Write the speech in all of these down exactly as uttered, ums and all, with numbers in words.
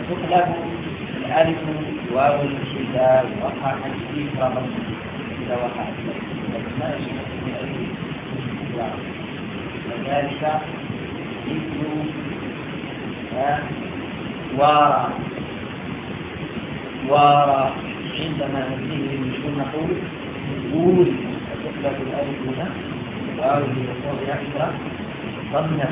تقلب الألف واو إذا وقع في رمض إذا وقع ما يشبه من ألف واو وذلك مثل وارى وارى عندما ننتهي من نقول ووري تقلب الألف هنا واو يكون يحصل ضمنا.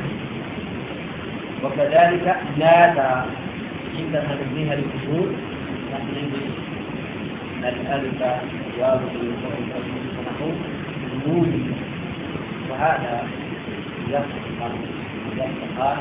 وكذلك نادى عندما نبنيها للأصول نحن الألف واو يكون نوري وهذا يفقر يفقر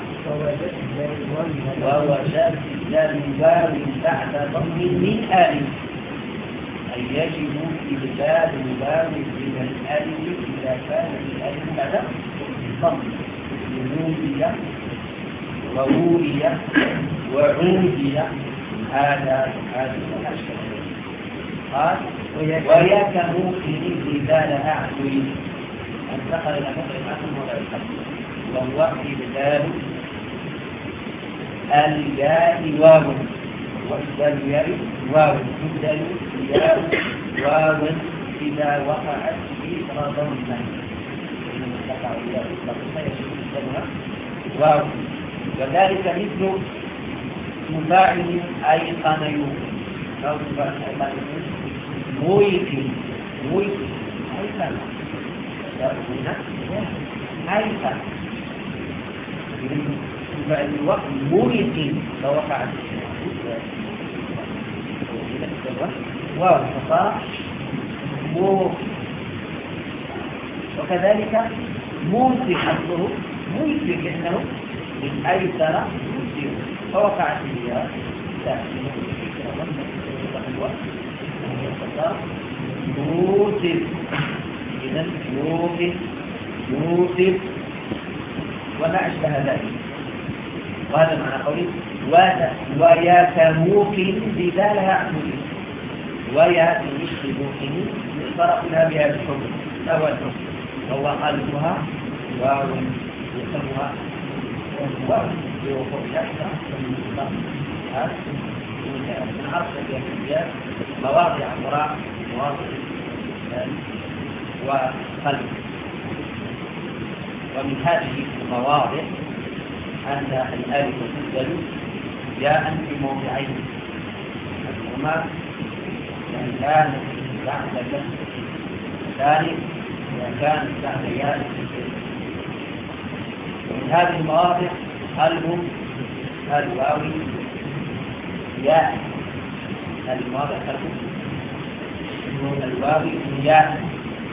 وهو شاب إبدال واو بعد ضم من ألف أي يجب إبدال واو من الألف إذا كان الألف بعد ضم نوري ووري وعودي هذا هذا الأشكال. قال ويكم في إبدال أعدل انتقل إلى مطلق الأسم ولا الحد وهو إبدال الياء واو وإبدال الياء واو إبدال الياء واو إذا وقعت في ضمة تقع الياء ضمة يشبه إبدالها واو. وذلك مثل مفاعل أيقن يوقن أو مفاعل أيقن يوقن مويقن مويقن أيقن هنا أيقن مفاعل الوقت مويقن لو وقعت واو فصار موقن. وكذلك موسي حصره موسي لأنه من أيسر يسير فوقعت الياء موسف إذن موسف موسف وما أشبه ذلك. وهذا معنى قولي ويا كموقن بذالها عمودي ويا مثل موقن فرقنا بها الحكم فهو الحكم وهو قلبها واو يسمها واو بوقوع الأحسن من عرض الأحياء مواضع قراء مواضع وقلب. ومن هذه المواضع أن الألف تبدل ياء في موضعين هما يعني كانت بعد كسر ثاني وكانت بعد ياء. ومن هذه المواضع قلب الواو ياء المواضع قلب الواو ياء.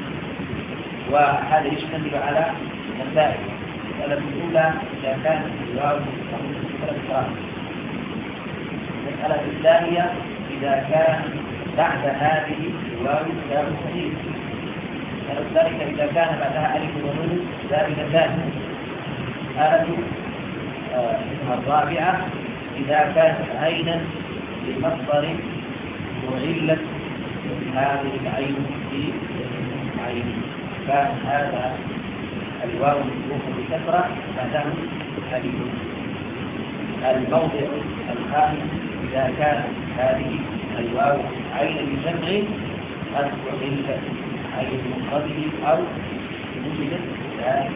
وهذا يشتمل على مسائل. المسألة الأولى إذا كانت الواو ثلاث. المسألة الثانية إذا كان بعد هذه الواو ياء صحيح. ذلك إذا كان بعدها ألف ونون زائدتان. الآلة الرابعة إذا كانت عينا بمصدر وعلت هذه العين في عين كان هذا الواو مفتوح بكسرة بعده ألف. الموضع الخامس إذا كانت هذه الواو عين بجمع قد وعلت عين منقبل أو وجدت ذلك.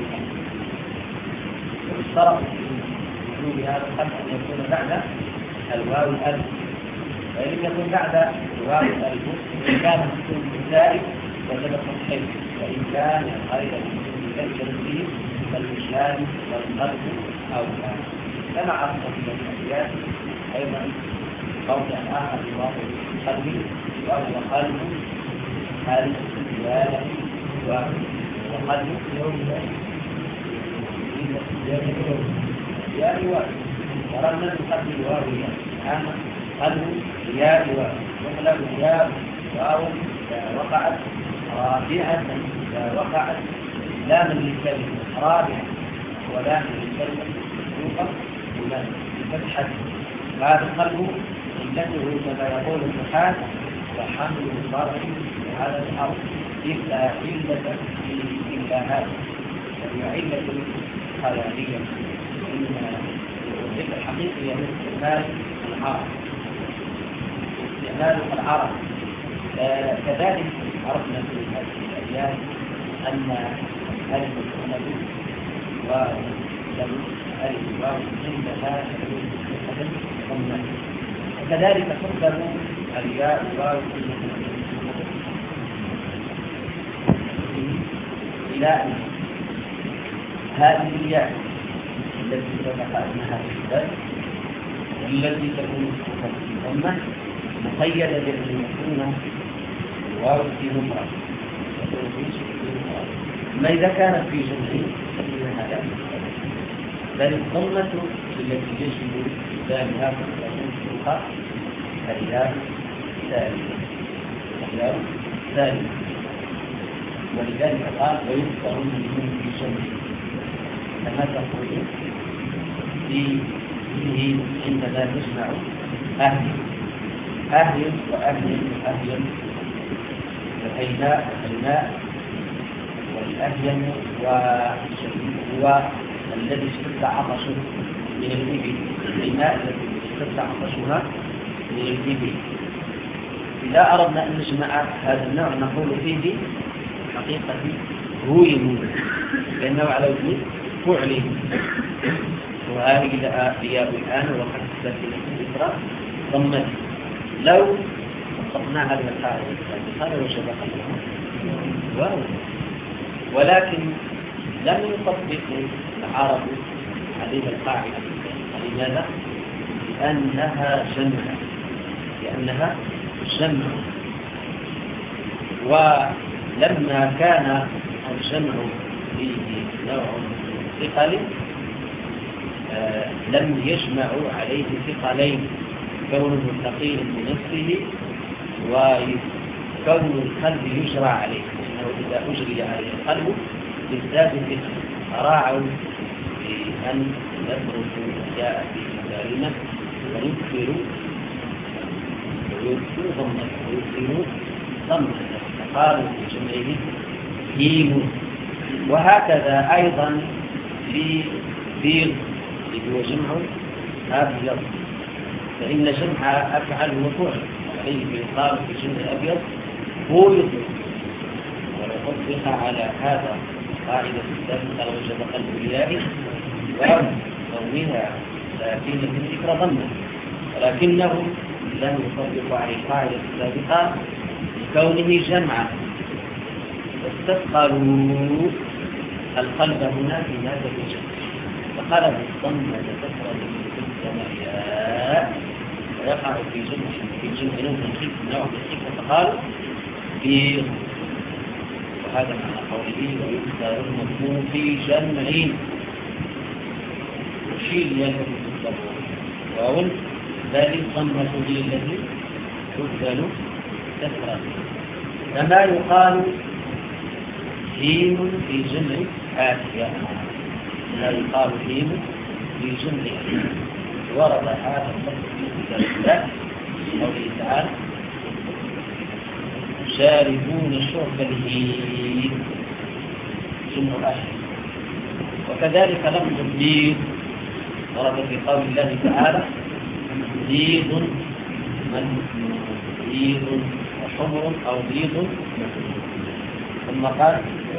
واشترط في وجود هذا الخمس أن يكون بعد الواو الألف. وإن يكون بعد الواو الألف إن كان مسلم زائد وجب الصحيح. وإن كان غير مسلم ذلك فيه فالإشهاد والقلب أولى. كما عرفنا في الأحياء أيضا موضع آخر لواقع القلب وهو قلب حال الوالد وقلب يا رواية ورمنا نقدم الواوية أما قلب يا رواية يقلب يا واو وقعت رابعة وقعت لاما للكلمة رابعة ولاما للكلمة يوقف ولاما بفتحة. هذا القلب علته كما يقول النحاة وحمل الفرع على الأرض إلا علة إلا هذا وهي علة خيالية. إن الذكر الحقيقي من استعمال عرف استعمال العرب. آه كذلك عرفنا في هذه الأيام أن ألف الأمد ولم ألف واو عندها ضمن، وكذلك تقدر الياء واو إلى هذه الياء التي سبق أنها تشتغل والتي تكون ضمن مقيدة بأن يكون واو في مفرد. ما إذا كانت في جمع فإنها لا تشتغل، بل الضمة التي يجب استخدامها في الحقيقة الياء ثانية الياء ثانية ولذلك قال ويذكر منهم في جمع كما تقول في فيه عندما تجمع أهل أهل وأهل وأهل الهيناء والهيناء والأهين هو الذي اشتد عطشه من الإبل، الهيناء الذي اشتد عطشها من الإبل. إذا أردنا أن نجمع هذا النوع نقول فيه حقيقة هو يمون لأنه على وزن فعل، وهذه الياء الآن وقد تستثنى الإسرى ضمت. لو وصفناها بالقاعدة قال وشبه واو، ولكن لم يطبق العرب هذه القاعدة. لماذا؟ لأنها جمع لأنها جمع ولما كان الجمع فيه نوع ثقل آه لم يجمعوا عليه ثقلين، كونه ثقيل بنفسه وكون القلب يجرى عليه، لأنه إذا أجري عليه القلب يزداد ثقل. راعوا بأن يدرسوا جاء في كلمة ويذكروا ويذكروا ضمن ويذكروا ضمن فقالوا في جمعه هيم. وهكذا أيضا في بيض اللي هو جمع أبيض، فإن جمع أفعل وفعل عليه يقال في جمع أبيض هو يطلق. ولو طبق على هذا قاعدة الثالثة وجب قلب الياء وضمها ساكنة ذكر ضمه، ولكنهم لم يطبقوا على القاعدة السابقة لكونه جمعا واستثقلوا القلب هنا في هذا الجمع فقلب الضمة تكثر من السماء ويقع في جمع في جمع نوع خيف نوع خيف فقالوا في وهذا معنى قوله ويذكر المضمون في جمع وشيل يلفظ الضمة واو ذلك الضمة هي التي تبذل كثرة، كما يقال هيم في جمع آسيا، لا يقال هيم في جمع. ورد هذا اللفظ في كتاب الله قوله تعالى شاربون شرب الهيم جمع آسيا. وكذلك لفظ البيض ورد في قول الله تعالى بيض بيض وحمر أو بيض، ثم قال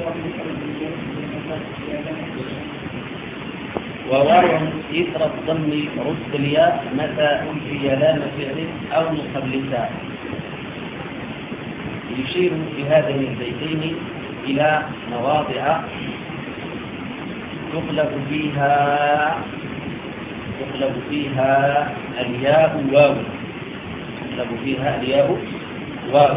وواو إثر الضم رد الياء متى ألفي لام فعل أو مقبلتا. يشير في هذين البيتين إلى مواضع تقلب فيها تقلب فيها الياء واو تقلب فيها الياء واو،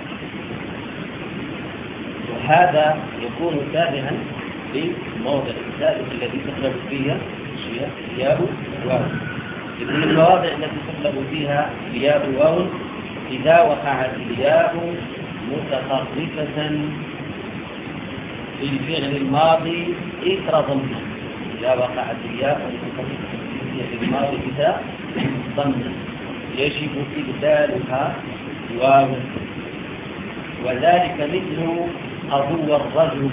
وهذا يكون تابعا للموضع الثالث الذي تقلب فيها الياء واو. لكل المواضع التي تقلب فيها الياء واو إذا وقعت الياء متطرفة في الفعل الماضي إثر ضمه، إذا وقعت الياء متطرفة في الماضي إذا ضمه يجب إبدالها واو. وذلك مثل أضو الرجل،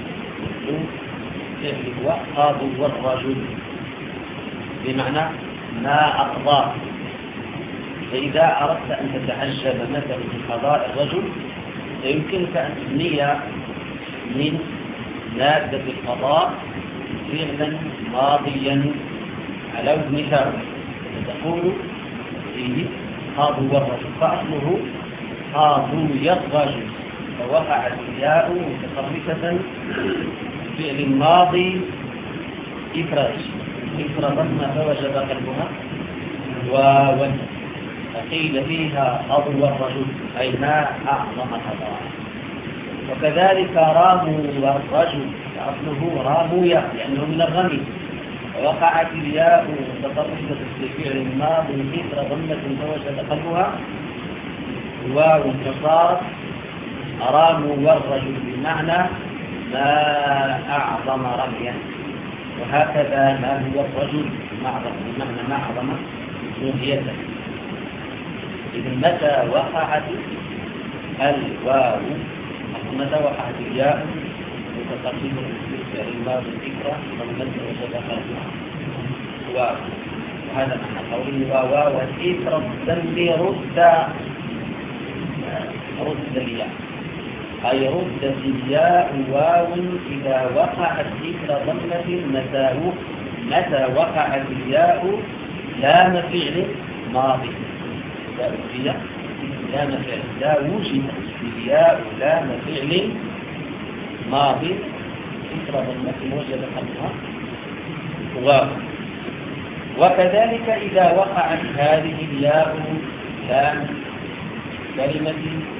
مثل فعل هو أضو الرجل بمعنى ما أقضاه. فإذا أردت أن تتعجب مثلا في قضاء الرجل فيمكنك أن تبني من مادة القضاء فعلا ماضيا على وزن فاعل، فتقول فيه قاضوا الرجل، فأصله قاضوا الرجل، فوقعت الياء متطرفة فعل ماضي إفراج إفرا ضم فوجب قلبها ووجه، فقيل فيها قاضوا الرجل أي ما أعظم قضاء. وكذلك راموا الرجل فأصله راموا ياء لأنه من الرمي، ووقعت الياء متطرفة في فعل ماضي إفرا ضمة فوجب قلبها واو انتصار. راموا والرجل بمعنى ما أعظم رميا، وهكذا ما هو الرجل بمعنى ما أعظم رميته. إذن متى وقعت الواو متى وقعت الياء متطرفة في فعل الماضي الفكرة ضمة وجب قلبها واو، وهذا معنى قوله واو والإفرا الذنب رد رد الياء، أي ردت الياء واو إذا وقعت ذكر ضمة متى متى وقعت الياء لام فعل ماضي، الياء لام فعل لا وجد الياء لام فعل ماضي ذكر ضمة وجد قبلها واو. وكذلك إذا وقعت هذه الياء لام كلمة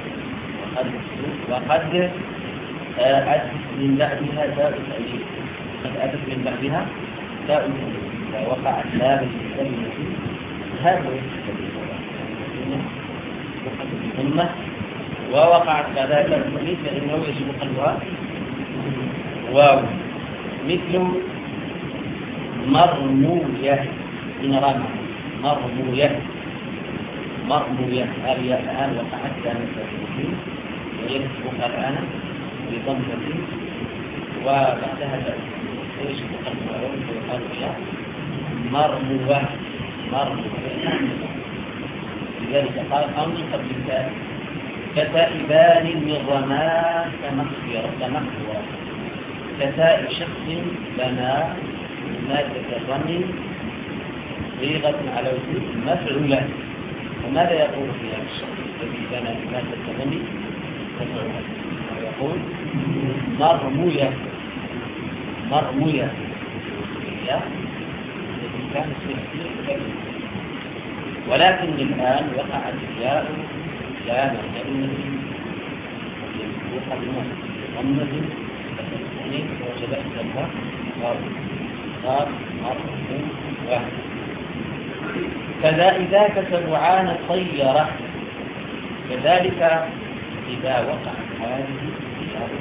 وقد أتت من بعدها تاء التأنيث، قد أتت من بعدها تاء التأنيث، إذا وقعت لام الكلمة هذا ثم ووقعت كذلك التأنيث فإنه يجب قلبها واو، مثل مرموية من رمى مرموية مرموية هذه الآن وقعت كانت التأنيث ويسبق الآن بضمة وبعدها يجب قلبها واو ويقال فيها مرموة مرموة. لذلك قال أو من قبل ذلك كتائبان من رمى كمغفرة كمغفرة، كتائب شخص بنى مادة الرمي صيغة على وجود مفعولة. وماذا يقول في هذا الشخص الذي بنى مادة الرمي مفعولة؟ يقول مرموية مرموية هي التي كانت في ولكن الآن وقعت الياء لام كلمة مسبوقة بضمة فتستنيف وجب أكثرها واو صار مرمو واحد. كذا إذا كسبعان طيرة، كذلك إذا وقعت هذه الياء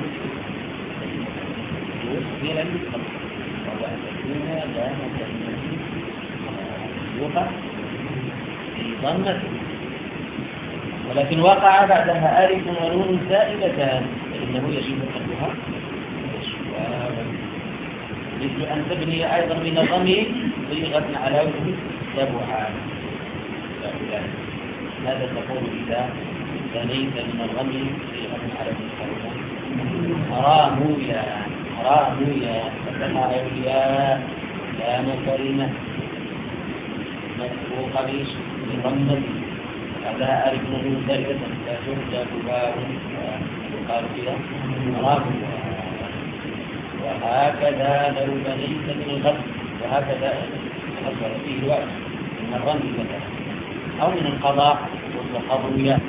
يصدر الخلق وهو أن تكون لام كلمة مسبوقة ضمة، ولكن وقع بعدها ألف ونون زائدتان فإنه يجب قلبها مثل أن تبني أيضا من الرمي صيغة على وجه سبعان. ماذا تقول إذا بنيت من الرمي صيغة على وجه سبعان؟ رامويا رامويا فتح أولياء لام كلمة مسبوقة بضمة هذا ألف ونون زائدة لا ترجى واو ويقال فيها رامويا. وهكذا لو بنيت من الغد، وهكذا أصبر فيه الوقت من الرمي مثلا أو من القضاء والقضوية.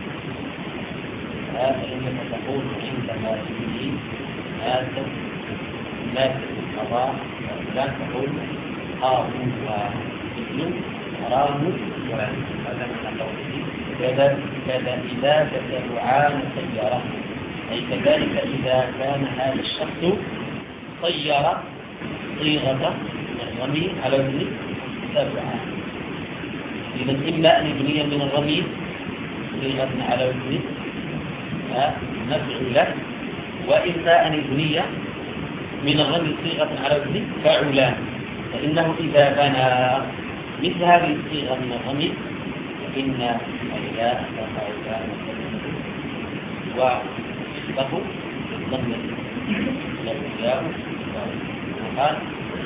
هذا إنك تقول عندما تبني مادة مادة القضاء لا تقول قاموا مثل راموا هذا من قوله كذا كذا إذا كسبعان سيارة، أي كذلك إذا كان هذا الشخص طير صيغة الرمي على وزن سبعة. إذا إما أن يبني من الرمي صيغة على وزن مفعولة، وإما أن يبني من الرمي صيغة على وزن فعولان. فإنه إذا بنى مثل هذه الصيغة من الرمي إن الياء تقع وصفه الضمة الياء وقال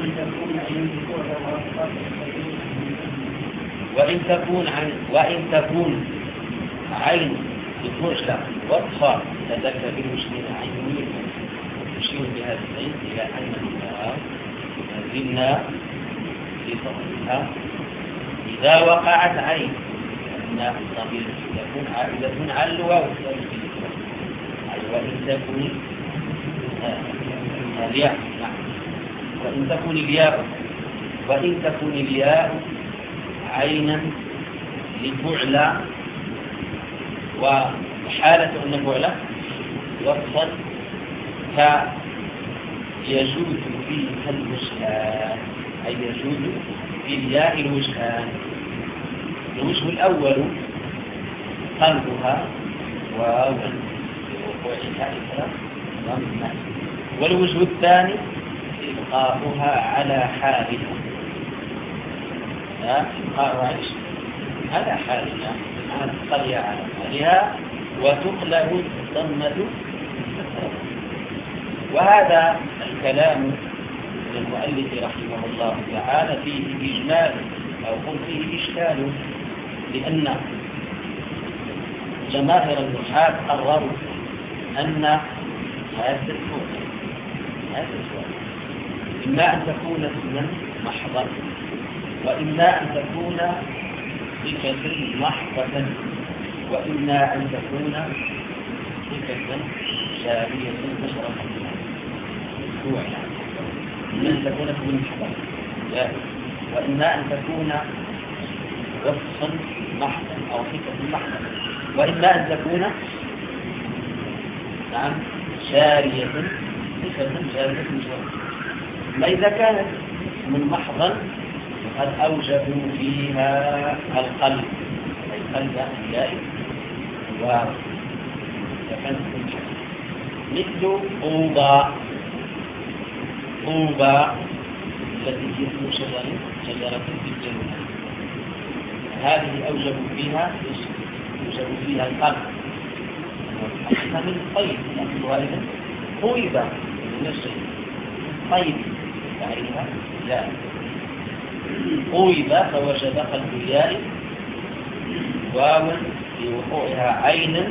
وإن تكون عن وإن تكون عين بفعل وصفا تذكر بالمسلمين عين يشير بهذا العين إلى أن الواو زلنا في فضلها إذا وقعت عين أن الضمير تكون عائدة على الواو وإن تكون الياء نعم وإن تكون الياء وإن تكون الياء عينا لفعل وحالة أن فعل وصل فيجوز فيها الوجهان أي يجوز في الياء الوجهان. الوجه الأول قلبها واو ووقوعها إثر ضمة، والوجه الثاني إبقاؤها على حالها إبقاؤها على حالها تبقى على حالها وتقلب الضمة. وهذا الكلام من المؤلف رحمه الله تعالى فيه إجمال أو قل فيه إشكال، لأن جماهير النحاة قرروا أن هذا الفعل هذا الفعل إما أن تكون اسما محضا وإما أن تكون صفة محضة وإما أن تكون صفة شارية مشرفة فعلا إما أن تكون اسما محضا وإما أن تكون وصفا محضا أو صفة محضة وإما أن تكون نعم شارية صفة شارية مشرفة. ما إذا كانت من محضا قد أوجبوا فيها القلب أي قلب الياء وكانت مثل طوبى طوبى التي هي اسم شجرة شجرة في الجنة، هذه أوجبوا فيها أوجبوا فيها القلب من الطيب أصلها إذن طويبة من الشيء طيب تعرفها لا طويبة فوجب قلب الياء واو لوقوعها عينا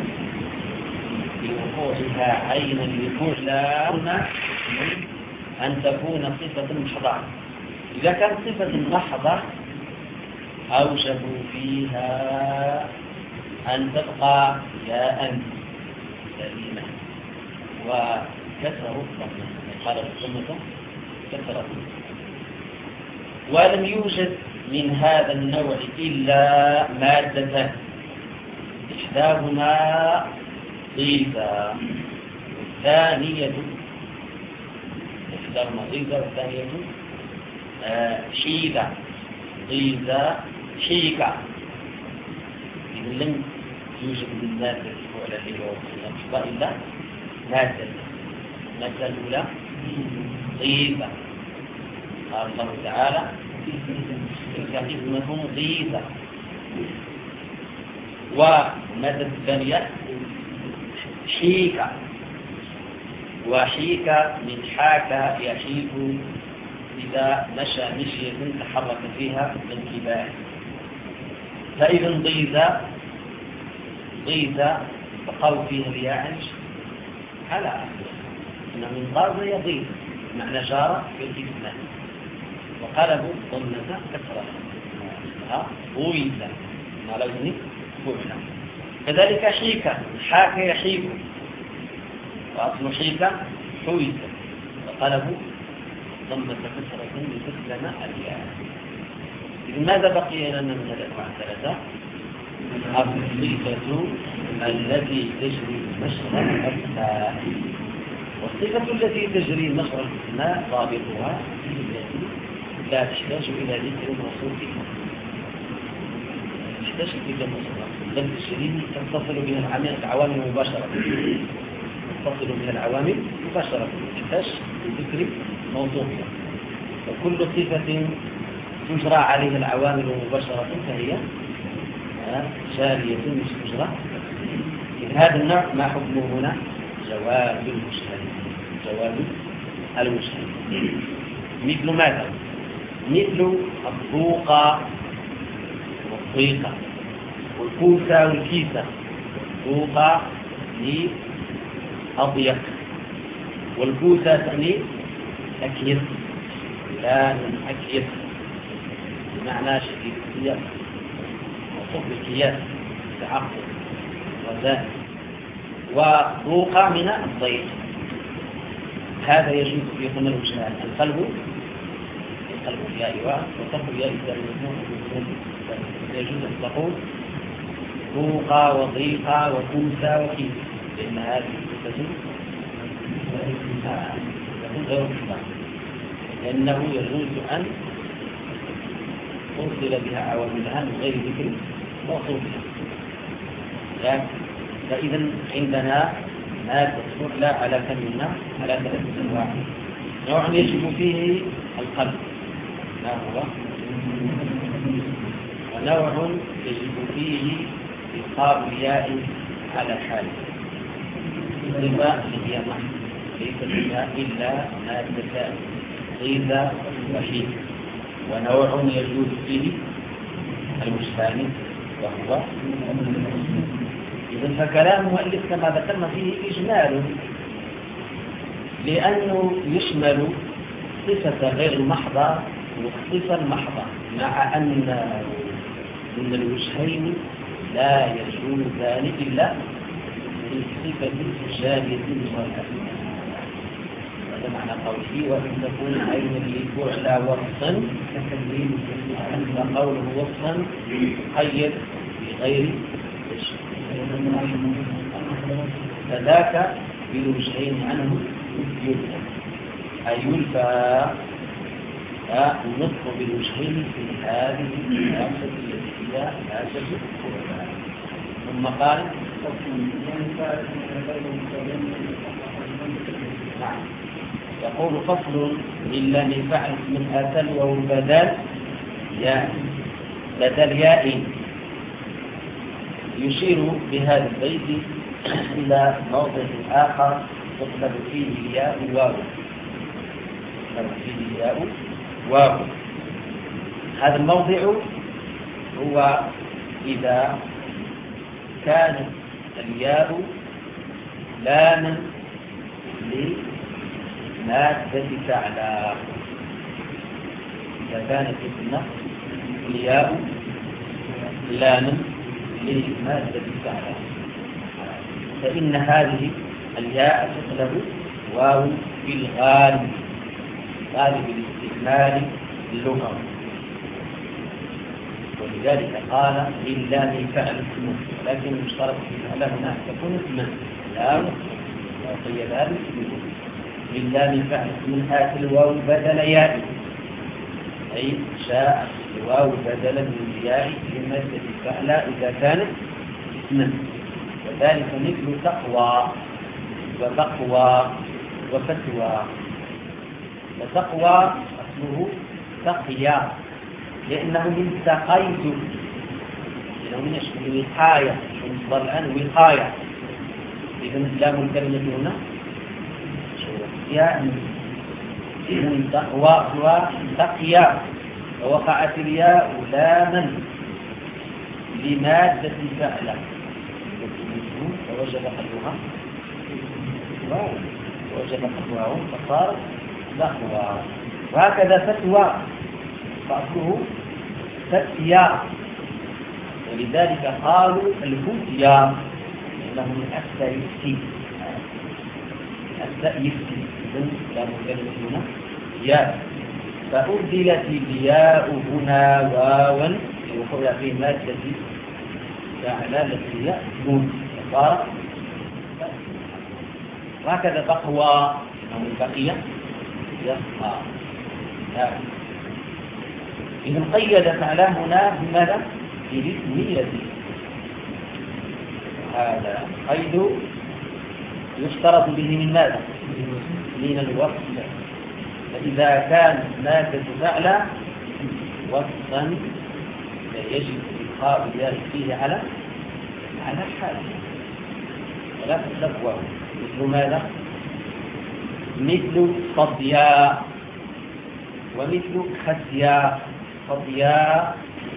لوقوعها عينا لفعل أن تكون صفة محضة. إذا كانت صفة محضة أوجبوا فيها أن تبقى ياء سليمة وكسروا الضمة قال الضمة كسرت. ولم يوجد من هذا النوع إلا مادة إحداهما ضيفة والثانية إحداهما ضيفة والثانية آه شيدة ضيفة شيكة. إذن لم يوجد من مادة الفعل الذي هو الأحضاء إلا مادة. المادة الأولى ضيفة قال الله تعالى تلك حكمة ضيفة. والمادة الثانية حيكة وحيكة من حاكة يحيك إذا مشى مشية تحرك فيها من كباه. فإذا ضيفة ضيفة بقوا فيها الياء على إن من ضرب يضيف معنى جارة في الإسلام وقلبوا ضمة كسرة ضيفة ما لازم فعلا. كذلك حيكة حاك يحيك وأصل حيكة حويكة وقلبوا ضمة كسرة لتسلم الياء. إذن ماذا بقي لنا من الأنواع الثلاثة؟ الصفة التي تجري مجرى الأسماء. والصفة التي تجري مجرى الأسماء ضابطها لا تحتاج إلى ذكر الرسول فيها. تحتاج إلى مجرى بل تجري تتصل بها العوامل مباشرة تتصل بها العوامل مباشرة تحتاج لذكر موضوعها. وكل صفة تجرى عليه العوامل مباشرة فهي جارية مش تجرى. في هذا النوع ما حكمه هنا؟ جواز المشترك. جواز المشترك مثل ماذا؟ مثل الضوقة والضيقة والكوسة والكيسة. الضوقة لأضيق والكوسة تعني أكيد، لا من أكيد بمعنى شديد القياس وصف القياس تعقل وذات. وضوقة من الضيق، هذا يجوز في ضمن الوجهان: القلب القلب الياء وصف الياء يجوز أن تقول ضوقة وضيقة وكوسة وكيسة، لأن هذه الكوسة يكون غير مطلق، لأنه يجوز أن توصل بها عواملها من غير ذكر موصوفها. فإذا عندنا ما تدخل لا على كم على ثلاثة أنواع. نوع يجب فيه القلب ما هو، ونوع يجب فيه إبقاء الياء على حاله الغذاء الذي يمح ليس فيها إلا مادة غذاء وحيد. ونوع يجوز فيه المشتامل وهو إذن فكلام المؤلف كما ذكرنا فيه إجمال، لأنه يشمل صفة غير المحضة والصفة المحضة، مع أن من الوجهين لا يجوزان إلا في صفة جارية مصالحة. هذا معنى قوله: وإن تكون عين للفعل وصفا أن قوله وصفا قيد بغير فذاك بوجهين عنه يلفى، أي يلفى النطق بالوجهين في هذه الآية التي هي آية القرآن. ثم قال: يقول: فصل إلا من فعل من أتل وهو بدل ياء بدل ياء. يشير بهذا البيت إلى موضع آخر تطلب فيه الياء واو، تطلب فيه الياء واو. هذا الموضع هو إذا كانت الياء لاما لمادة فعلى. إذا كانت الياء لاما لمادة فعلى فإن هذه الياء تطلب واو في الغالب، غالب الاستكمال اللغوي. ولذلك قال: إلا من فعل اسمه، لكن يشترط في فعل هنا تكون اسما لا وقيد هذا اسمه. إلا من فعل اسم آتي الواو بدل ياء، أي شاء الواو بدلا من ياء لمادة فعل إذا كانت اسما. وذلك مثل تقوى وتقوى وفتوى. وتقوى أصله تقيا، لأنه من تقيت، لأنه من يشبه وقاية، ونصدر الآن وقاية. إذن لام الكلمة هنا ياء، إذن تقوى وتقيا، ووقعت الياء لاما لمادة فعلة فوجب حلوها واو، ووجب حلوها فصار تقوى. وهكذا فتوى فأصله فتيا، ولذلك قالوا الفتيا لأنه من أكثر يفتي أكثر يفتي. إذن لا مكلمة هنا ياء، فأبدلت الياء هنا واوا وقول في مادة فعلى التي هي نون فصار. وهكذا تقوى أو بقية يسقى. إذن قيد فعلا هنا بماذا؟ بالاسمية. هذا قيد يشترط به من ماذا؟ من الوصف. فإذا كان مادة فعلا وصفا يجب إبقاء الياء فيه على على حاله ولا تطلق واو. مثل ماذا؟ مثل صديا ومثل خسيا. صديا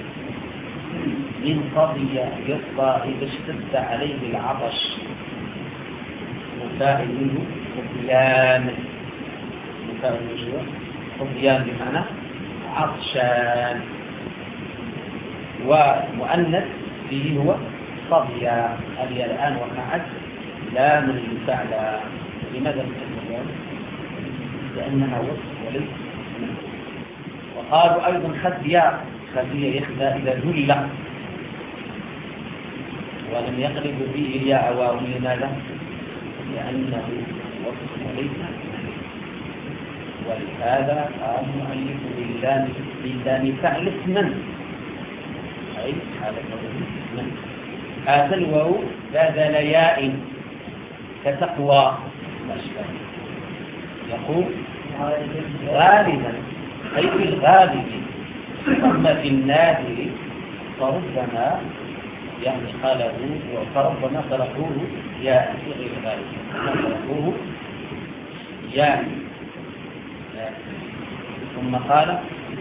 من صديا يصفى إذا اشتد عليه العطش، مفاعل منه صديان. مفاعل منه صديان بمعنى عطشان، ومؤنث فيه هو صديا. هذه الآن وقعت لا من المفاعل. لماذا نتكلم؟ لأنها وصف وليس. وقالوا أيضا خزيا. خزيا يخزى إذا ذل ولم يقلب فيه الياء واو. لماذا؟ لأنه وصف وليس. ولهذا قال المؤلف باللام باللام فعل اسما، أي حالة اسما. هذا الواو بدل ياء كتقوى. يقول غالبا أي في الغالب، أما في النادر فربما يعني قاله فربما تركوه ياء في غير غالب، تركوه ياء. ثم قال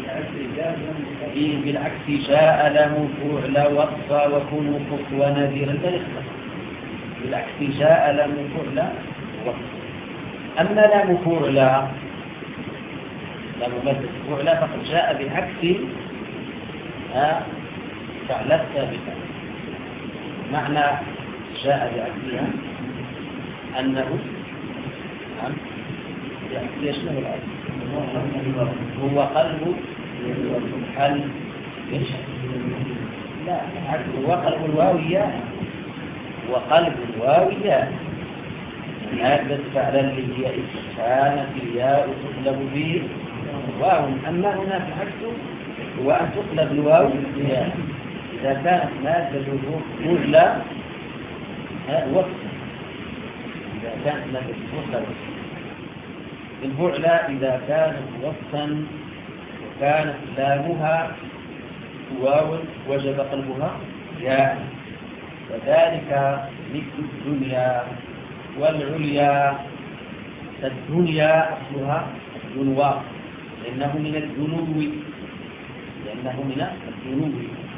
بالعكس جاء له فعل وصفا وكن وقف ونذيرا. بالعكس جاء له فعل وصفا. أما لام فعل لام مادة فعل فقد جاء بالعكس فعلت ثابتة. معنى جاء بعكسها أنه يشمل العكس. هو قلب هل لا هو قلب الواوية وقلب الواوية. هذا فعلا للياء كانت الياء تقلب به واو. أما هناك عكس هو أن تقلب الواو ياء إذا كانت مادة فعل وصف. إذا كانت مادة فعل الفعل إذا كانت وصفا وكانت لامها واو وجب قلبها ياء. وذلك مثل الدنيا والعليا. الدنيا أصلها الدنوى لأنه من الدنو لأنه من الدنو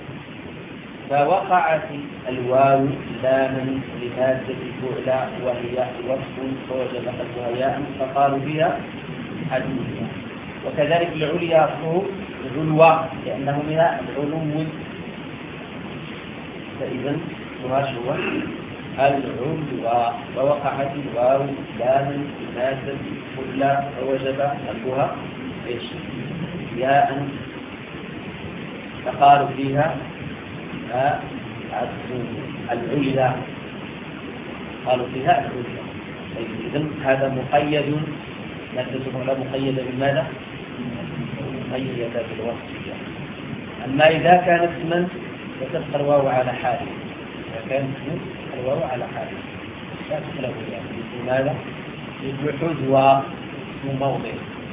فوقعت الواو لاما لمادة فعل وهي وصف فوجب قلبها ياء فقالوا بها الدنيا. وكذلك العليا أصله العلوى لأنه من العلو. فإذا هو العلوى. ووقعت الواو لاما لمادة فعل فوجب قلبها ايش؟ ياء فقالوا فيها العليا. قالوا فيها العليا. إذن هذا مقيد. نفسه لا مقيد بماذا؟ مقيد بالوصف. أما إذا كانت اسما فتبقى الواو على حاله. إذا كانت اسما الواو على حاله لا تخلف يعني. مثل ماذا؟ مثل حزوى اسم موضع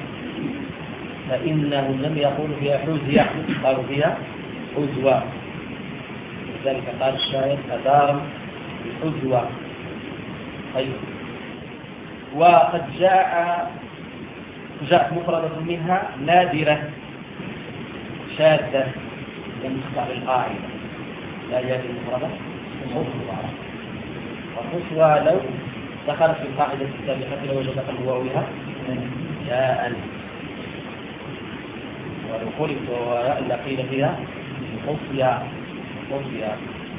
فإنهم لم يقولوا فيها حزية قالوا فيها حزوى. لذلك قال الشاعر أدار الحزوى. طيب. وقد جاء جاء مفردة منها نادرة شاذة لم تقع القاعدة. لا جاءت المفردة خصوة. وخصوة لو دخلت في القاعدة السابقة لو وجدت الواوها جاء. ولو قلت ولا قيل فيها خصية خصية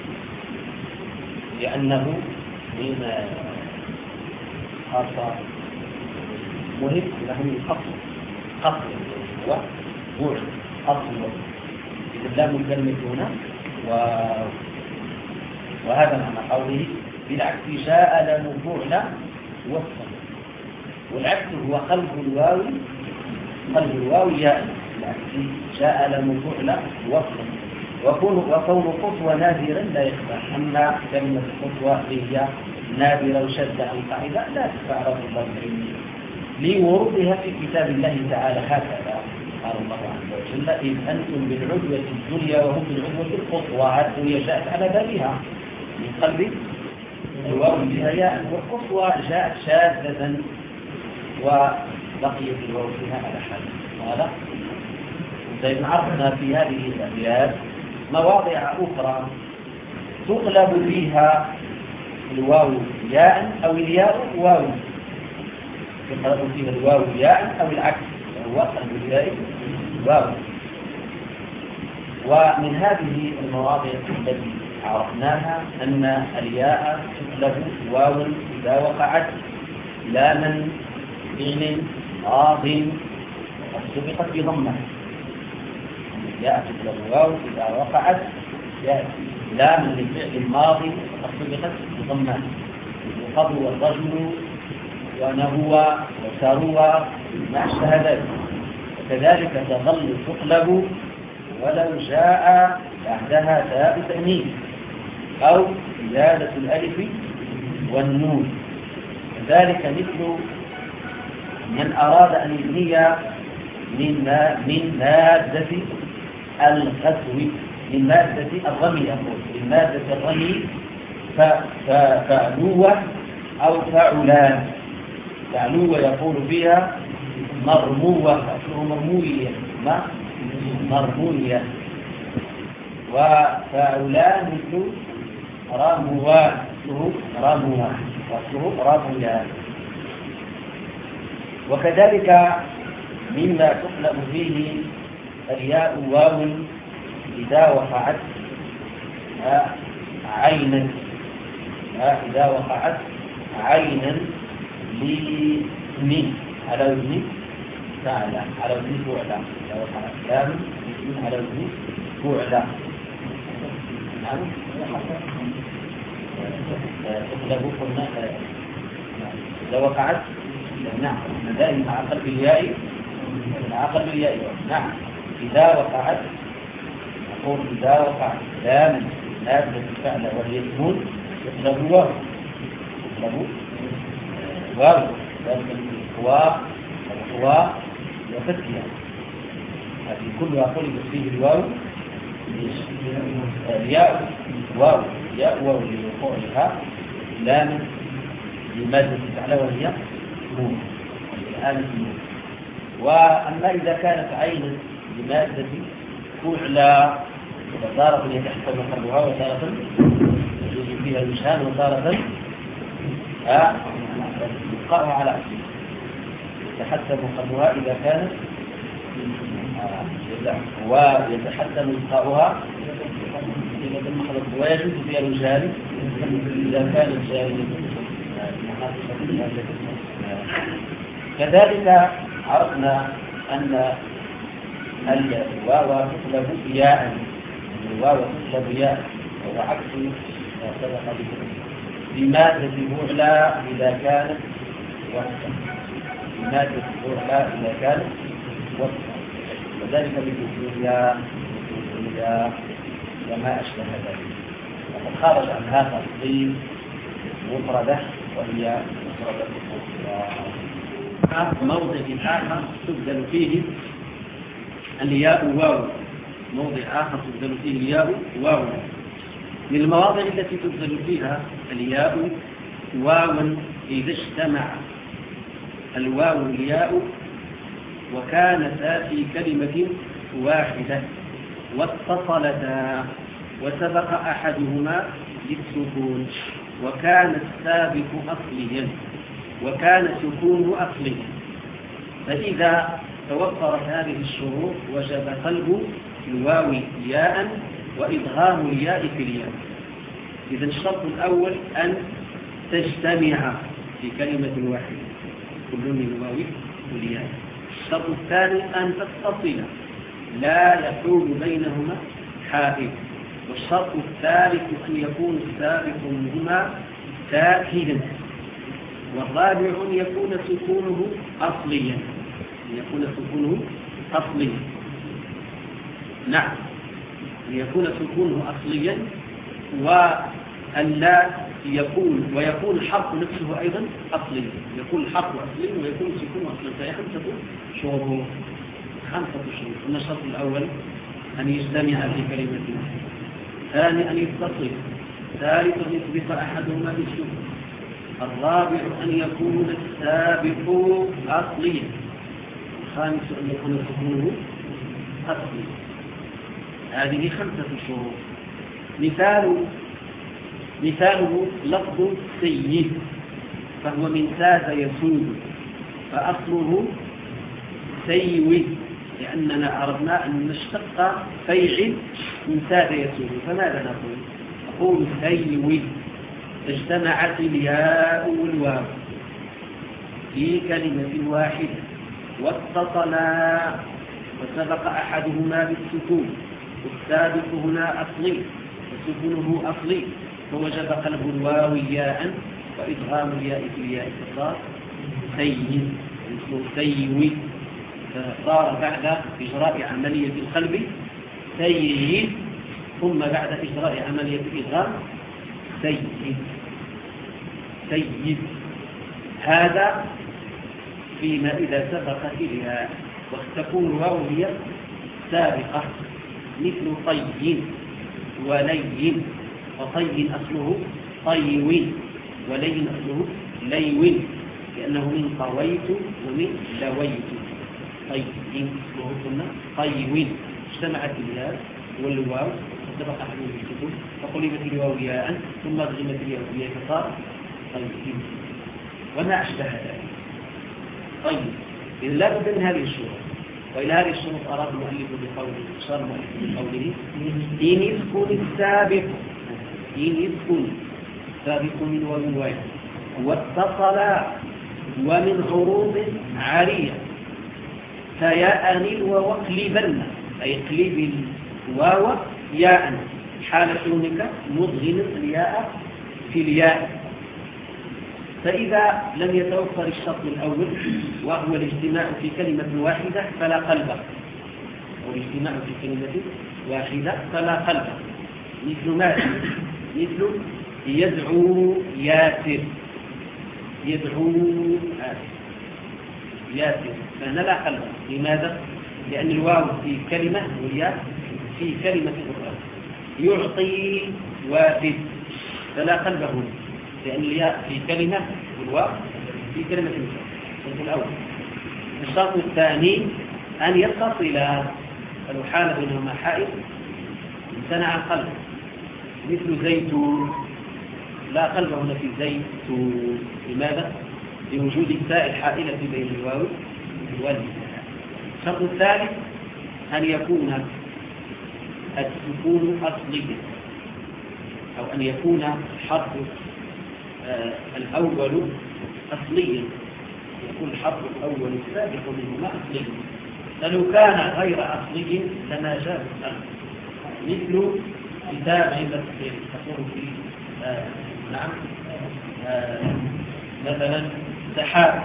لأنه من خاصة مهم له من قصر قصر وبعد قصر. إذا لام الكلمة هنا و... وهذا معنى قوله بالعكس جاء لام فعل وصفا. والعكس هو قلب الواو قلب الواو ياء. بالعكس جاء لام فعل وصفا. وكون وكون قصوى نادرا لا يخفى. أما كلمة قصوى هي نادرة وشد عن قاعدة لا تخفى على الضبط لورودها في كتاب الله تعالى هكذا. قال الله عز وجل إذ أنتم بالعدوة الدنيا وهم بالعدوة القصوى، الدنيا جاءت على بابها من قلب الواو بها ياء، والقصوى جاءت شاذة وبقيت الواو فيها على حال. هذا طيب عرفنا في هذه الأبيات مواضع أخرى تقلب فيها الواو ياء أو الياء واو، تقلب فيها الواو ياء أو العكس، هو قلب الياء واو. ومن هذه المواضع التي عرفناها أن الياء تقلب واو إذا وقعت لاما فعل راض قد سبقت بضمه. الياء تقلب واو إذا وقعت لاما للفعل الماضي قد سبقت بضمه، يقضى الرجل ونهوى وسروى ما أشبه ذلك. وكذلك تظل تقلب ولو جاء بعدها تاء تأنيث أو زيادة الألف والنون. كذلك مثل من أراد أن يبني من من مادة الغزو، من مادة الرمي، يقول من مادة الرمي فعلوة أو فعلان. فعلوة يقول فيها مرموة، مرموية ما مرموية. وفعلان مثل راموان، مثله راموان ومثله رامويان. وكذلك مما تقلب فيه الياء واو إذا وقعت عينا، إذا وقعت عينا لمن على وزن فعلا، على وزن فعلا، إذا وقعت لام على وزن فعلا تقلب قلنا إذا وقعت نعم دائما مع قلب الياء، مع قلب الياء نعم. إذا وقعت نقول إذا وقعت لاما نازلة الفعل واليسمون يقلب واو، يقلب واو، ذلك القواء والقواء وفتحها، هذه كلها قلبت فيه الواو الياء واو، ياء واو لوقوعها لاما لمادة الفعل وهي نون الآن النون. وأما إذا كانت عينا لمادة فعلى وتارة يتحسب قلبها وتارة يجوز فيها الوجهان وتارة يبقاها على أصله، يتحسب قلبها إذا كانت ويتحسن إلقاؤها إذا تم خلق، ويجوز فيها الوجهان إذا كانت جارية. كذلك عرفنا أن الواو تقلب ياء، الواو تقلب ياء وهو عكس ما سبق به بمادة فعلى إذا كانت وصفا، بمادة فعلى إذا كانت وصفا، وذلك بالدنيا بالدنيا وما أشبه ذلك. وقد خرج عن هذا التفصيل مفردة وهي مفردة الأخرى. موضع آخر تبدل فيه الياء واو، موضع آخر تبدل فيه الياء واو. من المواضع التي تبدل فيها الياء واو إذا اجتمع الواو والياء وكانتا في كلمة واحدة واتصلتا وسبق أحدهما بالسكون وكان السابق أصليا وكان سكونه أصليا. فإذا توفرت هذه الشروط وجب قلب الواو ياء وإدغام الياء في الياء. إذا الشرط الأول أن تجتمع في كلمة واحدة كل من الواو والياء. الشرط الثاني أن تتصل لا يحول بينهما حائل. والشرط الثالث أن يكون السابق منهما ساكنا. والرابع أن يكون سكونه أصليا، أن يكون سكونه أصليا نعم أن يكون سكونه أصليا. وأن لا يكون ويكون الحرف نفسه أيضا أصليا، يكون الحرف أصليا ويكون سكونه أصليا. فهي خمسة شروط، خمسة شروط. الشرط الأول أن يجتمع في كلمة واحدة، ثاني أن يتصل، ثالث أن يثبت أحدهما بالسكون، الرابع أن يكون السابق أصليا، الخامس أن يكون سكونه أصليا. هذه خمسة شروط. مثال مثاله لفظ سيد، فهو من ساد يسود، فأصله سيوي، لأننا أردنا أن نشتق فيعل من ساد يسود. فماذا نقول؟ نقول سيوي. اجتمعت الياء والواو في كلمة واحدة واتصلا وسبق أحدهما بالسكون، والسابق هنا أصلي وسكونه أصلي، فوجب قلب الواو ياء وإدغام الياء في الياء فصار سيد، اسمه سيوي، فصار بعد إجراء عملية القلب سيد، ثم بعد إجراء عملية الإدغام سيد سيد. هذا فيما إذا سبقت الياء، وتكون الواو هي سابقة، مثل طي ولين، وطي أصله طيوين، ولين أصله ليوين، لأنه من طويت ومن لويت. طي أصله ثم طيوين، اجتمعت الياء والواو وسبق أحدهما بالسكون فقلبت الواو ياء ثم أدغمت الياء في الياء فصار طيب، وما أشبه ذلك. طيب، إذا لا بد من هذه الشروط، وإلى هذه الشروط أراد المؤلف بقوله صار المؤلف بقوله إن يسكن السابق، إن يسكن سابق من ومن واحد واتصلا ومن عروض عارية فياء ووقلبن، أي اقلب الواو ياء حال كونك مضغم الياء في الياء. فإذا لم يتوفر الشرط الأول وهو الاجتماع في كلمة واحدة فلا قلب، والاجتماع في كلمة واحدة فلا قلب. مثل ماذا؟ مثل يدعو ياسر، يدعو ياسر، فهنا لا قلب. لماذا؟ لأن الواو في كلمة والياء في كلمة أخرى. يعطي وافد، فلا قلب هنا، لأن الياء في كلمة والواو في كلمة أخرى. الشرط الأول. الشرط الثاني أن يتصلا، فلو حال بينهما حائل امتنع القلب، مثل زيتون، لا قلب هنا في زيتون. لماذا؟ لوجود التاء الحائلة بين الواو والياء. الشرط الثالث أن يكون السكون أصليا، أو أن يكون الحرف آه الأول أصليا، يكون الحرف الأول السابق منهما أصليا. فلو كان غير أصلي لما جاء الأمر، مثل كتاب عند تقول في آه نعم آه مثلا سحاب،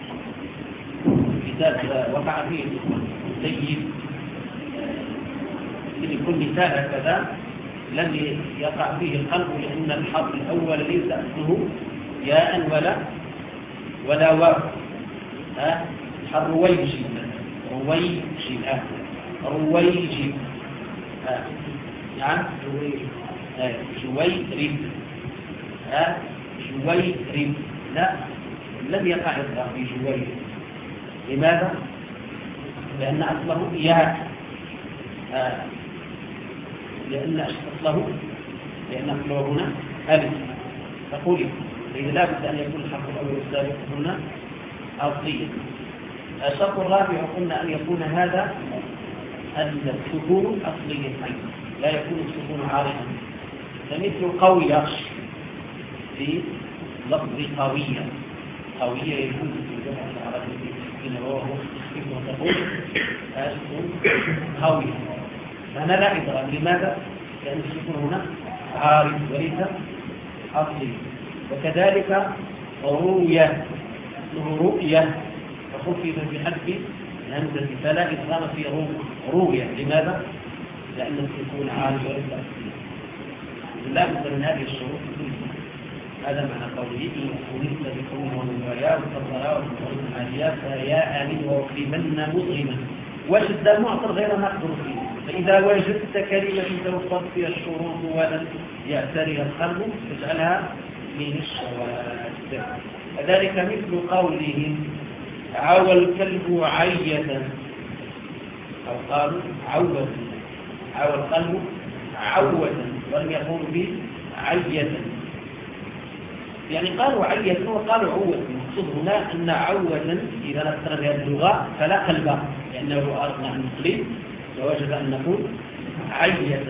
كتاب وقع فيه سيد، لكل مثال هكذا لم يقع فيه القلب، لأن الحرف الأول ليس أصله ياء ولا ولا واو. ها رويجي، رويجي رويجي نعم جويرب، ها جويرب، لا لم يقع القلب في جويرب. لماذا؟ لأن أصله ياء، لأن أصله لأن أصله هنا ألف. تقول إذا لا بد أن يكون الحرف الأول السابق هنا أصليا. الشرط الرابع قلنا أن يكون هذا السكون أصليا أيضا، لا يكون السكون عارضا. فمثل قوية في لفظ قوية، قوية يجوز في الجمع العربي إنه هو تقول السكون قوية، فأنا لا إدراك. لماذا؟ لأن السكون هنا عارض وليس أصلي. وكذلك رؤية، رؤية فخفف بحذف الهمزة فلا إدغام في رؤية. لماذا؟ لأن السكون عارض وليس أصلي. لا بد من هذه الشروط. هذا معنى قوله إن أنست بكم ومن وياه والتصلاء والتصلاء العاليات فياء من وقلبن مضغما، وجد معطل غير مقدور فيه. فإذا وجدت كلمة توفر فيها الشروط ولم يعتريها القلب فاجعلها من الشواذ. كذلك مثل قولهم عوى الكلب عية، أو قالوا عوة، عوى القلب عوة ولم يقولوا به عية، يعني قالوا عية وقالوا عوة. المقصود هنا أن عوة إذا نفترض هذه اللغة فلا قلب، لأنه أردنا عن التقليد ووجب أن نقول عية.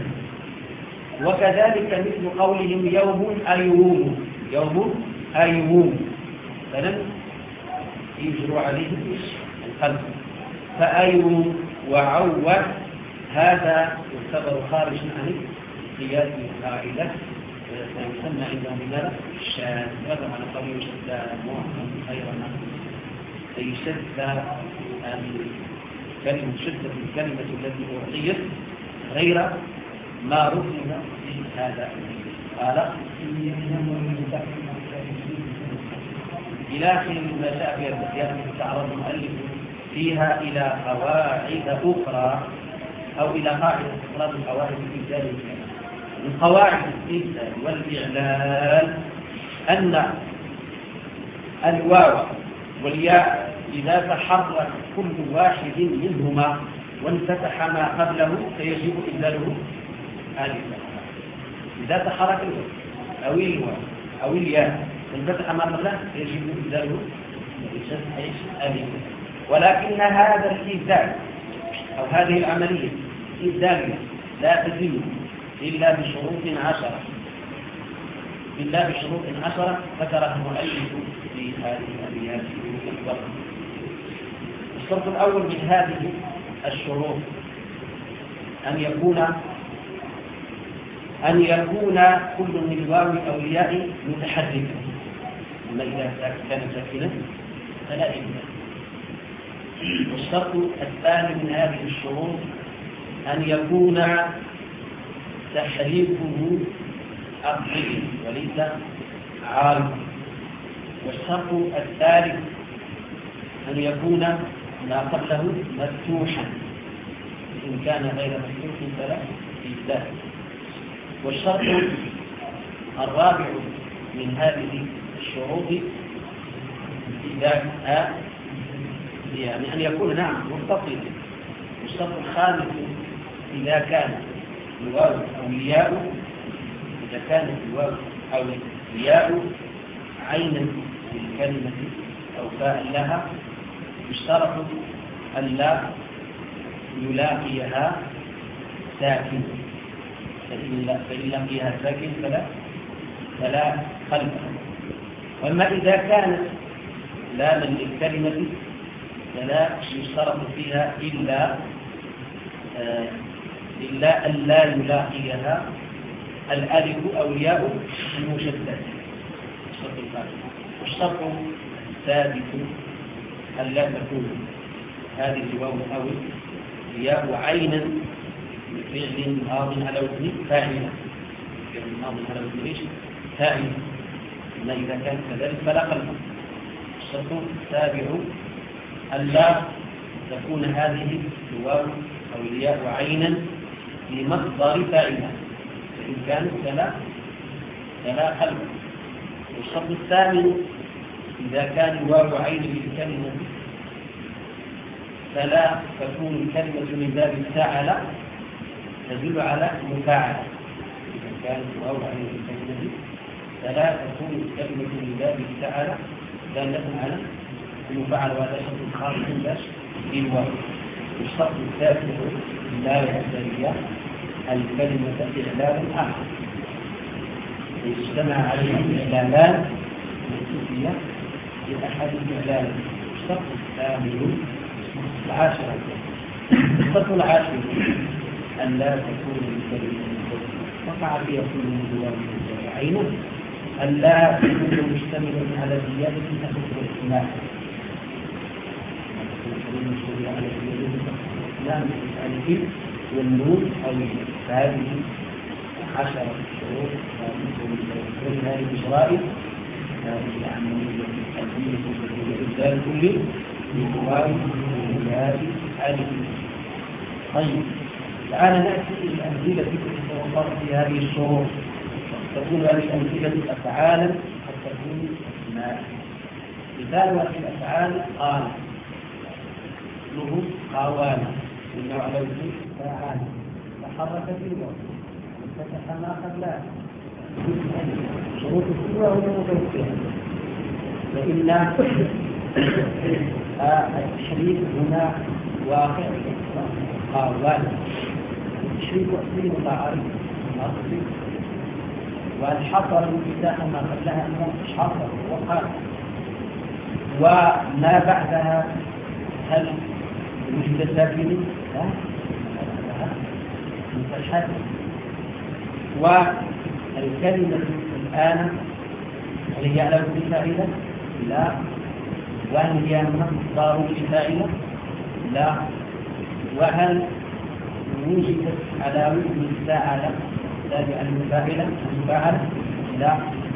وكذلك مثل قولهم يوم أيوم، يوم أيوم، فلم يجروا عليه القلب. فأيوم وعوة هذا يعتبر خارج عن قياس القاعدة، فيسمى عندهم بماذا؟ الشاذ. هذا على قول يشد موحد خيرا يشد الكلمة، شدة الكلمة التي أعطيت غير ما رسم في هذا. قال إلى آخر ما جاء في البيان تعرض المؤلف فيها إلى قواعد أخرى أو إلى قاعدة أخرى من قواعد الإنزال. من قواعد الإنزال والإعلان أن الواو والياء إذا تحرك كل واحد منهما وانفتح ما قبله فيجب إنزاله آلفا. إذا تحرك أو الواو أو الياء وانفتح ما قبله فيجب إنزاله آلفا. ولكن هذا الإنزال أو هذه العملية إنزالية لا تتم إلا بشروط عشرة، إلا بشروط عشرة ذكرها المؤلف في هذه الأبيات. الشرط الأول من هذه الشروط أن يكون أن يكون كل من الواو أو الياء متحركا، أما إذا كان ساكنا فلا إلا. والشرط الثاني من هذه الشروط أن يكون تحريكه أصلي وليس عارضا. والشرط الثالث أن يكون ما قبله مفتوحا، إن كان غير مفتوح فلا إجزاء. والشرط الرابع من هذه الشروط إذا يعني أن يكون نعم متصل. والشرط الخامس إذا كان الواو أو الياء إذا كانت الواو أو الياء عينا للكلمة أو فاء لها يشترط أن لا يلاقيها ساكن، فإن لقيها ساكن فلا فلا قلب. وأما إذا كانت لاما للكلمة فلا يشترط فيها إلا آه إلا أن لا يلاقيها الألف أو الياء المشددة. والشرط السادس أن لا تكون هذه الواو أو الياء عينا لفعل ماض على وزن فاعلا، فعل ماض على وزن ايش؟ فاعلا. أما إذا كان كذلك فلا قلب. الشرط السابع أن لا تكون هذه الواو أو الياء عينا في مصدر فاعلا، فإن كانت فلا فلا قلب. والشرط الثامن إذا كان الواو عين للكلمة فلا تكون الكلمة من باب الفاعل تدل على مفاعلة. إذا كانت الواو عين للكلمة فلا تكون الكلمة من باب الفاعل دالة على المفاعل، وهذا شرط خاص باش بالواو. والشرط الثالث لا يعتري الكلمة إعلان آخر اجتمع عليها الإعلانان الصوفية لأحد الإعلان. الشرط الثامن العاشرة الشرط العاشر أن لا تكون الكلمة وقع فيها كل من الواو عينه أن لا تكون مشتملا على زيادة تخص الاجتماع، على زيادة لا الألف والنون أو هذه عشرة شروط من هذه الشرائط هذه العملية التقديمية لإبدال كل من واو وياء ألف طيب الآن نأتي إلى الأمثلة التي تتوفر في هذه الشروط. تكون هذه الأمثلة أفعالا قد تكون أسماء. مثالها في الأفعال قال له قاوانا إنه على وجه فعال تحرك في الوقت وفتح ما قبلها شروط السوى والمتوفية. فإن التشريك هنا واقع قاوانا. التشريك أصلي متعارف أصلي، والحصر المفتاح ما قبلها أنه حصر وقال، وما بعدها هل وجد ساكن؟ لا متحدث. والكلمة الآن هل هي على وجه فاعلة؟ لا. وهل هي مصدر لفاعلة؟ لا. وهل وجدت على وجه الفاعلة تابعا للفاعلة المفاعلة؟ لا.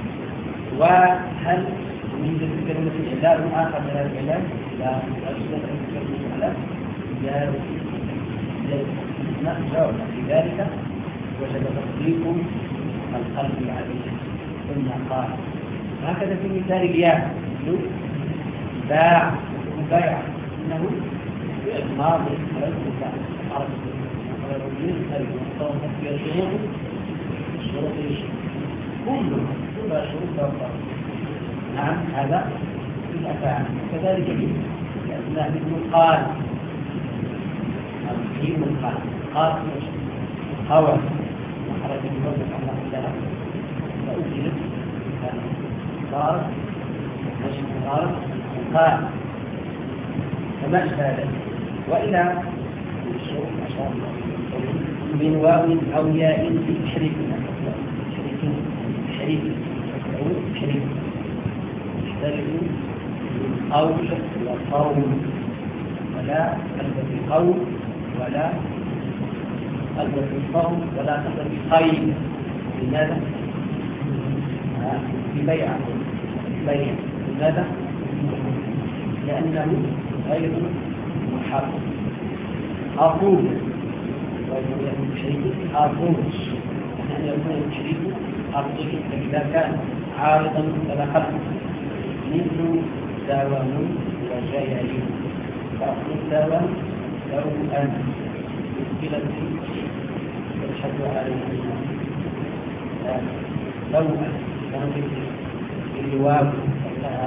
وهل وجدت كلمة الإعلان آخر من الإعلان؟ لا. وجدت كلمة الإعلان؟ لا. جاوب في ذلك وجد تصديق القلب عليه ثم قال. هكذا في مثال الياء باع مبايع انه ماضي وليس عرض شروط شروط كلها كلها شروط توقع. نعم هذا في الافعال. كذلك في الاسماء مثل قال الجيم قال قال هوى وحرك الوقت على الله فأجلت قال مشي قال قال فما اشتهد. وإلى الشروط أشار من واو أو ياء في شريك شريك شريك شريك يختلف القول والقول ولا قلب في قول ولا قلب في قول ولا قلب في خير. لماذا؟ في بيع بيع. لماذا؟ لأنه غير محرم. أقول ويكون شريك أقول أن يكون الشريك أقول إذا كان عارضا فلا خلق مثل داوام وجايرين. فأقول داوام لو أن مشكلة تشهد عليه لو أن كانت الجواب لها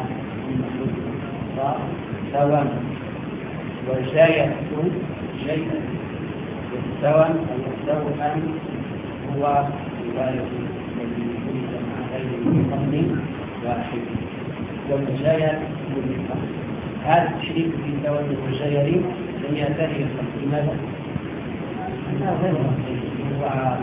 دوام وجاية شيئا والدوام الدوام هو الوالد الذي يكون مع غير المصنف واحد والمجاية ملحة. هذا التشريك في الدوام والمجايرين لم يأتي الخلق. لماذا؟ أنها غير مصنف هو عارف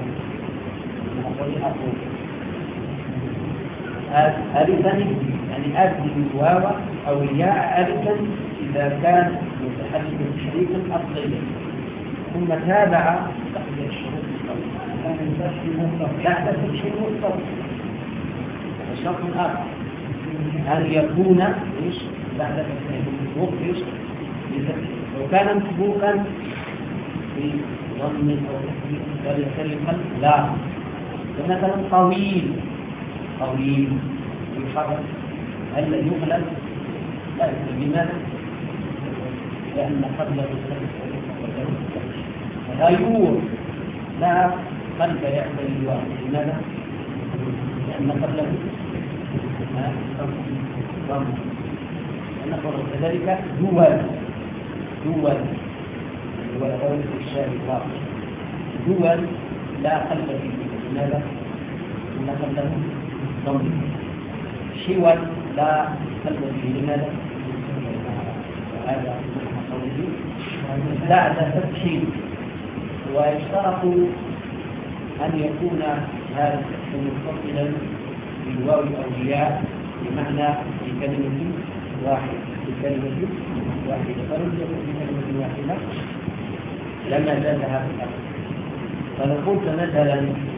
ألفا يعني ألف الواو أو الياء ألفا إذا كان متحدث بشريك أصلي ثم تابع تحت الشروط الأولى لا تفهم شيء مطلق. الشرط الآخر أن يكون إيش بعد وقت إيش لو كان مسبوقا في ضمن أو تحديث وليسلم لا. فمثلا طويل طويل يحرك هل يغلب؟ لا. لماذا؟ لأن قبله غيور لا قلب يعمل الواحد. لماذا؟ لأن قبله ضم. نقول كذلك دول دول ولو في الشارع دول لا قلب فيه. لماذا؟ لأن قبله ضم. شوال لا قلب فيه. لماذا؟ هذا بعد تفصيل. ويشترط أن يكون هذا متصلا بالواو أو الياء بمعنى بكلمة واحدة بكلمة واحدة. فلو يكون بكلمة واحدة لما زاد هذا الأمر. فلو قلت مثلا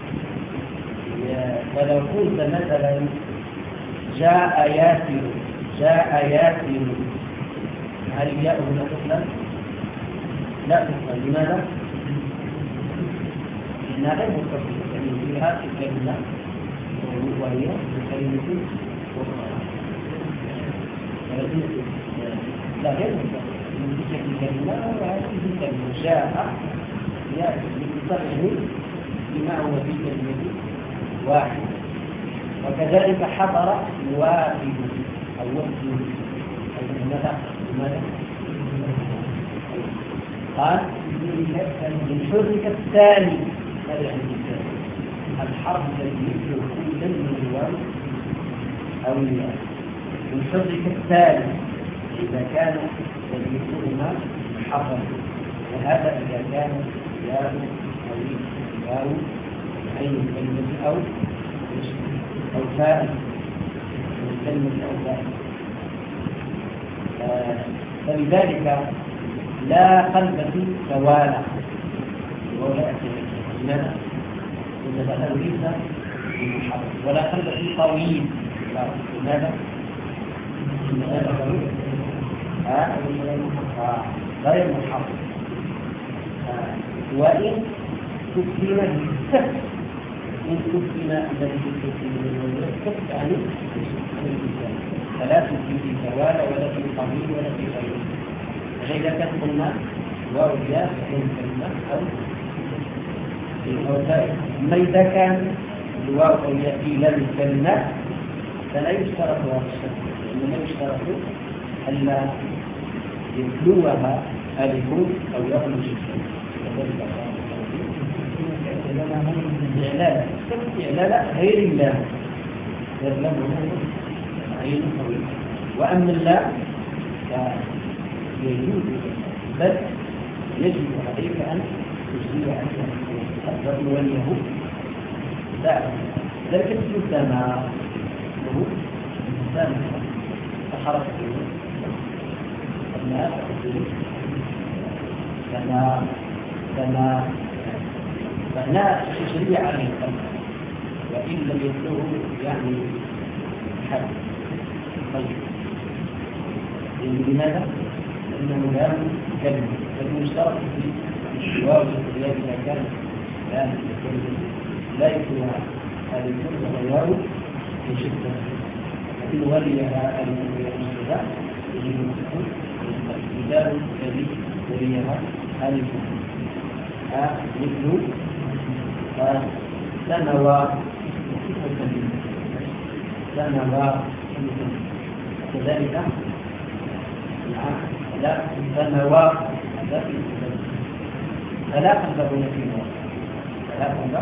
فلو قلت مثلا جاء ياسر جاء ياسر هل الياء هنا تطلق؟ لا تطلق. لماذا؟ إنها غير متصلة يعني فيها كلمة وهي كلمة أخرى لا غير متصلة بشكل كلمة وهذه كلمة جاء يتصل بما هو في كلمة واحد. وكذلك حضر وافد أو وفد أو ماذا ماذا قال من حرك الثاني هذا يعني الحرف الذي يدخل كل من الواو أو الياء من حرك الثاني إذا كان الذي يدخلهما حرف وهذا إذا كان ياء أو واو عين كلمة أو أو فاء من كلمة أو فاء فلذلك لا قلب في توالى ولا لماذا؟ لأنه ليس بمحرك ولا قلب في طويل لماذا؟ غير محرك وإن تسلم بالسهل إن تسلم الذي تسلم بالسهل يعني فلا تسلم في توالى ولا في طويل ولا في غيره. فإذا كان قلنا واو الياء فإن كلمة أو الأوزاء أما إذا كان الواو أو يأتي لم كلمة فلا يشترط هذا الشرط إنما يشترط ألا يتلوها ألف أو يخرج إعلان إعلان غير الله غير الله عين طويل. وأما الله فيجوز بل يجب عليك أن تجزي عنه الرجل واليهود لا ذلك الإنسان له إنسان تحرك الناس كما كما فلا تشريع عليه الخلق وإن لم يبلغه يعني حد طيب لماذا؟ لأنه لا كلمة فالمشترك في واو الرياض إذا كان لا لا يكون هذه الكلمة واو بشدة لكن وليها المشترك يجب أن تكون المثال الذي وليها هذه الكلمة مثل سنوى سنوى كذلك لا سنوى فلا قلب هنا في نوى فلا قلب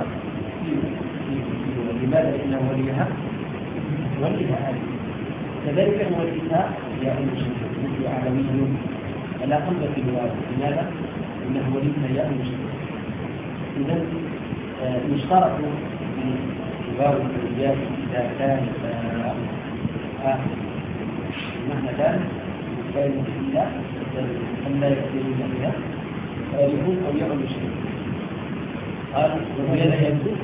في لماذا؟ لأنه وليها وليها آلي كذلك وليها يا المشرك مثل عالمي فلا قلب في الواو لماذا؟ إنه وليها يا المشرك. إذا يشترط في واو الرجال إذا كان معنى ذلك كلمة الله أن لا يكون بها يكون أو يعمل شيء قال وهي لا يكون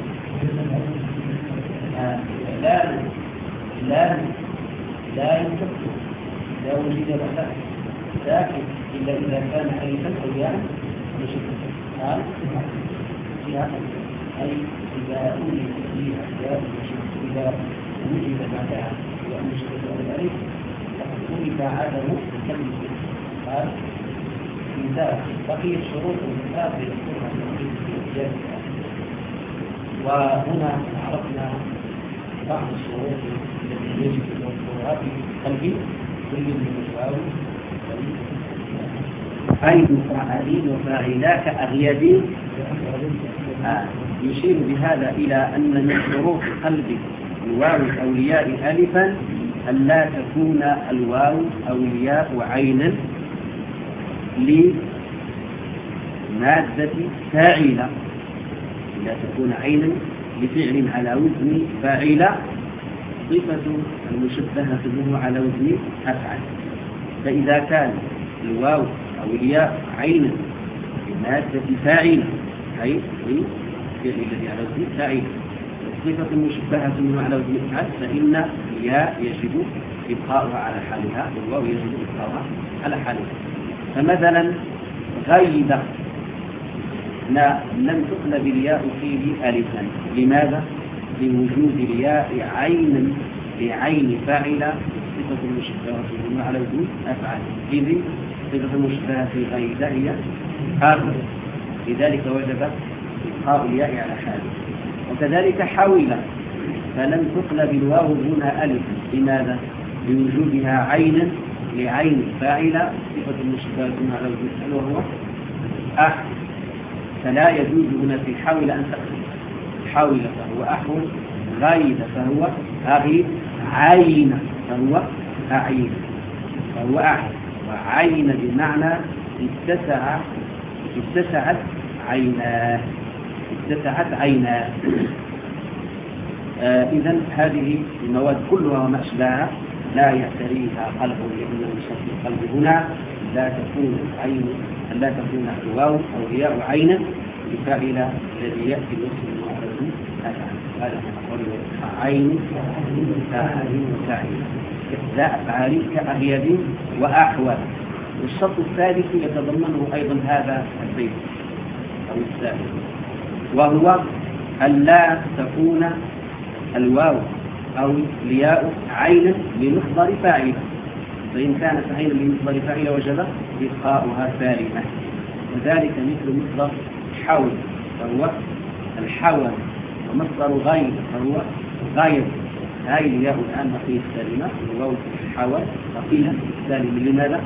لا لا لا يكون لا وجد له ساكن إلا إذا كان ألفا أو ياء مشكلة قال أي إذا أولد فيها أشياء إذا وجد بعدها مشكلة الألف ولد عدم الكلمة قال مثال بقية شروط المثال يذكرها في وهنا عرفنا بعض الشروط التي يجب توفرها في قلب كل من المساوي أي مفاعلين وفاعلا كأغيابين. آه. يشير بهذا إلى أن من شروط قلب الواو الأولياء ألفا أن لا تكون الواو أولياء عينا لمادة فاعلة لا تكون عينا لفعل على وزن فاعلة صفة المشبهة به على وزن أفعل. فإذا كان الواو أولياء عينا لمادة فاعلة أي الفعل الذي على وزن فاعل صفة مشبهة منه على وزن أفعل فإن الياء يجب إبقاؤها على حالها والواو يجب إبقاؤها على حالها. فمثلا غيب لا لم تقلب الياء فيه ألفا. لماذا؟ لوجود الياء عين بعين فاعل صفة المشبهة على وجود أفعال. إذ صفة المشبهة في غيرها هي آخر، لذلك وجب إبقاء الياء على حاله. وكذلك حاول فلم تقلب الواو هنا ألفا. لماذا؟ لوجودها عين لعين فاعل صفة المشبهة على وجود أفعال وهو أحد، فلا يجوز هنا في حاول أن تقلب. حاول فهو أحول، غايد فهو أغيب، عين فهو أعين، فهو أحد. وعين بمعنى اتسع، اتسعت عيناه، اتسعت عيناه. آه إذن هذه المواد كلها وما أشباهها لا يعتريها قلب، لأن المشبه القلب هنا لا تكون عين، لا تكون الواو أو الياء عينا بفاعل الذي يأتي الوصف المعرض هذا نقول عين فاعل فاعل ذا أفعال كأغيب وأحوال. والشرط الثالث يتضمنه أيضا هذا البيت أو الثالث، وهو ألا تكون الواو أو الياء عينا لمصدر فاعل، فإن كانت عينا لمصدر فاعل وجب إبقاؤها سالمة. وذلك مثل مصدر حول فهو الحول، ومصدر غير فهو غير. هاي الياء الآن بقيت سالمة، الواو حول بقيت سالمة. لماذا؟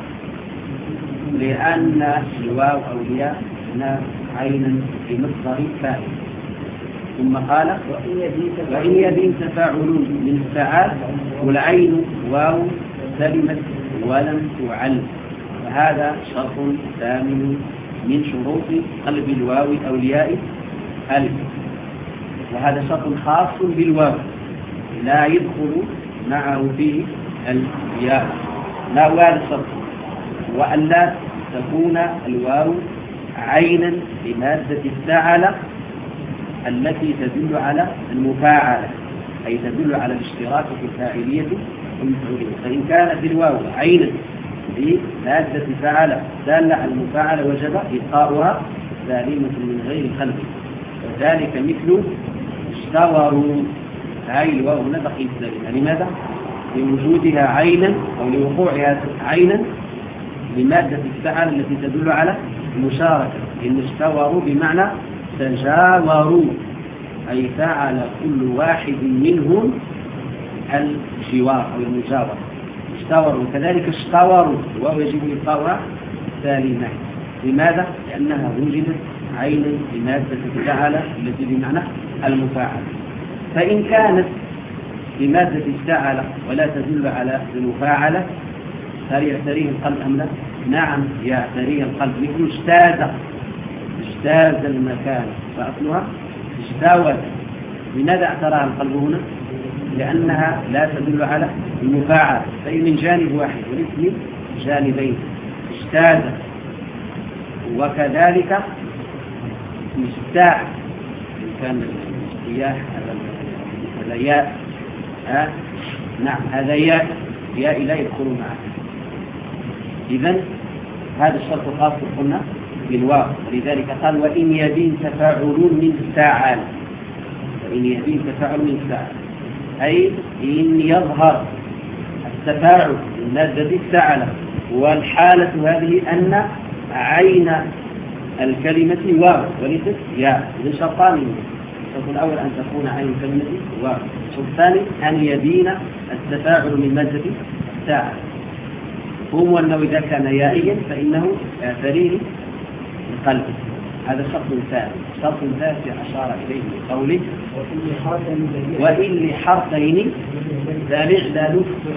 لأن الواو أو الياء هنا عينا لمصدر فاعل. ثم قال وإن يبين تفاعل من فعال والعين واو سلمت ولم تعل، وهذا شرط ثامن من شروط قلب الواو أو الياء ألف. وهذا شرط خاص بالواو لا يدخل معه فيه الياء، لا هذا الشرط. وأن لا تكون الواو عينا لمادة الفاعل التي تدل على المفاعلة، أي تدل على الاشتراك في الفاعلية والمفعولية. فإن كانت الواو عينا لمادة فاعل دالة على المفاعلة وجب إبقاؤها سالمة من غير قلب. وذلك مثل اشتوروا، هاي الواو هنا بقيت سالمة. لماذا؟ لوجودها عينا أو لوقوعها عينا لمادة الفاعل التي تدل على المشاركة. إن اشتوروا بمعنى تجاوروا، أي فعل كل واحد منهم الجوار أو المجاورة. اشتوروا كذلك اشتوروا وهو يجب إبقاؤها سالمة. لماذا؟ لأنها وجدت عينا لمادة الفعل التي بمعنى المفاعل. فإن كانت لمادة الفعل ولا تدل على المفاعلة هل يعتريه القلب أم لا؟ نعم يعتريه القلب. مثل اجتاز، اجتاز المكان فأصلها اجتاوز. لماذا اعتراها القلب هنا؟ لأنها لا تدل على المفاعل، فهي من جانب واحد والاسم جانبين. اجتاز. وكذلك مستاح، إن كان الاجتياح هذا ياء، آه؟ نعم هذا ياء، ياء لا يدخل معه. إذن هذا الشرط خاص قلنا بالواو، ولذلك قال وإن يبين تفاعل من فاعل. وإن يبين تفاعل من فاعل أي إن يظهر التفاعل من مادة فاعل، والحالة هذه أن عين الكلمة واو وليست ياء. إذن شرطان: الشرط الأول أن تكون عين الكلمة واو، الشرط الثاني أن يبين التفاعل من مادة فاعل. هو أنه إذا كان يائيا فإنه يعتريه القلب. هذا شرط ثاني. شرط ثالث أشار إليه بقوله وإن لحرفين ذا الإعلال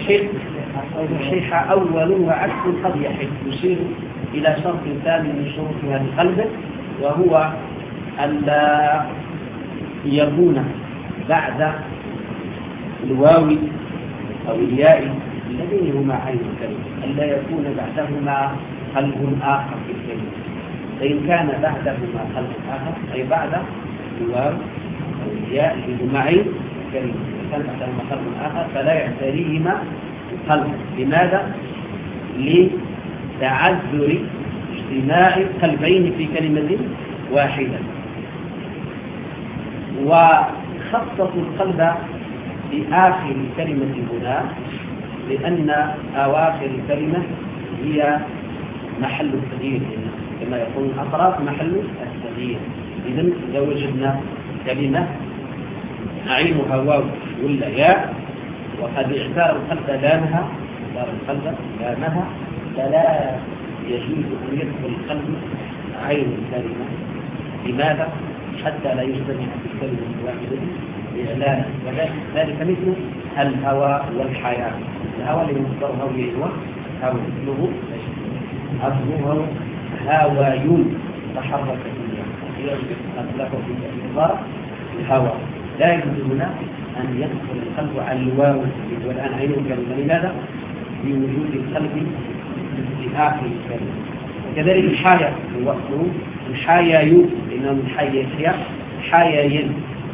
صحيح أول وعكس قد يحل. يشير إلى شرط ثاني من شروط هذا القلب، وهو أن لا يكون بعد الواو أو الياء الذين هما عين الكلمة أن لا يكون بعدهما قلب آخر في الكلمة. فإن كان بعدهما قلب آخر أي بعد الواو أو الياء الذين هما عين الكلمة، كان بعدهما قلب آخر فلا يعتريهما قلب. لماذا؟ لتعذر اجتماع قلبين في كلمة واحدا. وخصصوا القلب بآخر كلمة هنا لأن أواخر الكلمة هي محل التغيير، كما يقول الأطراف محل التغيير. إذن إذا وجدنا كلمة عينها واو ولا ياء وقد اعتار القلب لامها اعتار القلب لامها فلا يجوز أن يدخل القلب عين الكلمة. لماذا؟ حتى لا يجتمع في الكلمة الواحدة إعلانا. وذلك مثل الهوى والحياة. الهوى اللي مصدره هو هو اسمه أصله هوايون تحرك فيها أطلقه في العبارة الهوى. لا يجوز هنا أن يدخل القلب على الواو والآن عينه كلمة. لماذا؟ بوجود القلب في آخر الكلمة. وكذلك الحياة هو أصله الحيايون لأنه من حياة حيايين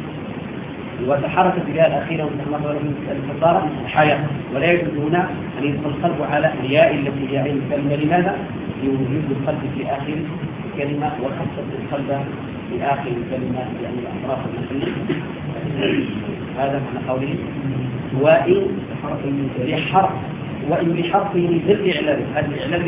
وتحركت بها الأخيرة وتحركت الفطارة الحياة. ولا يجوز هنا أن يدخل القلب على الياء التي هي عين الكلمة. لماذا؟ لوجود القلب في آخر الكلمة وخصص القلب في آخر الكلمة يعني أطراف المحل. هذا معنى قوله وإن بحرف وإن بحرف ذي الإعلان. هذا الإعلان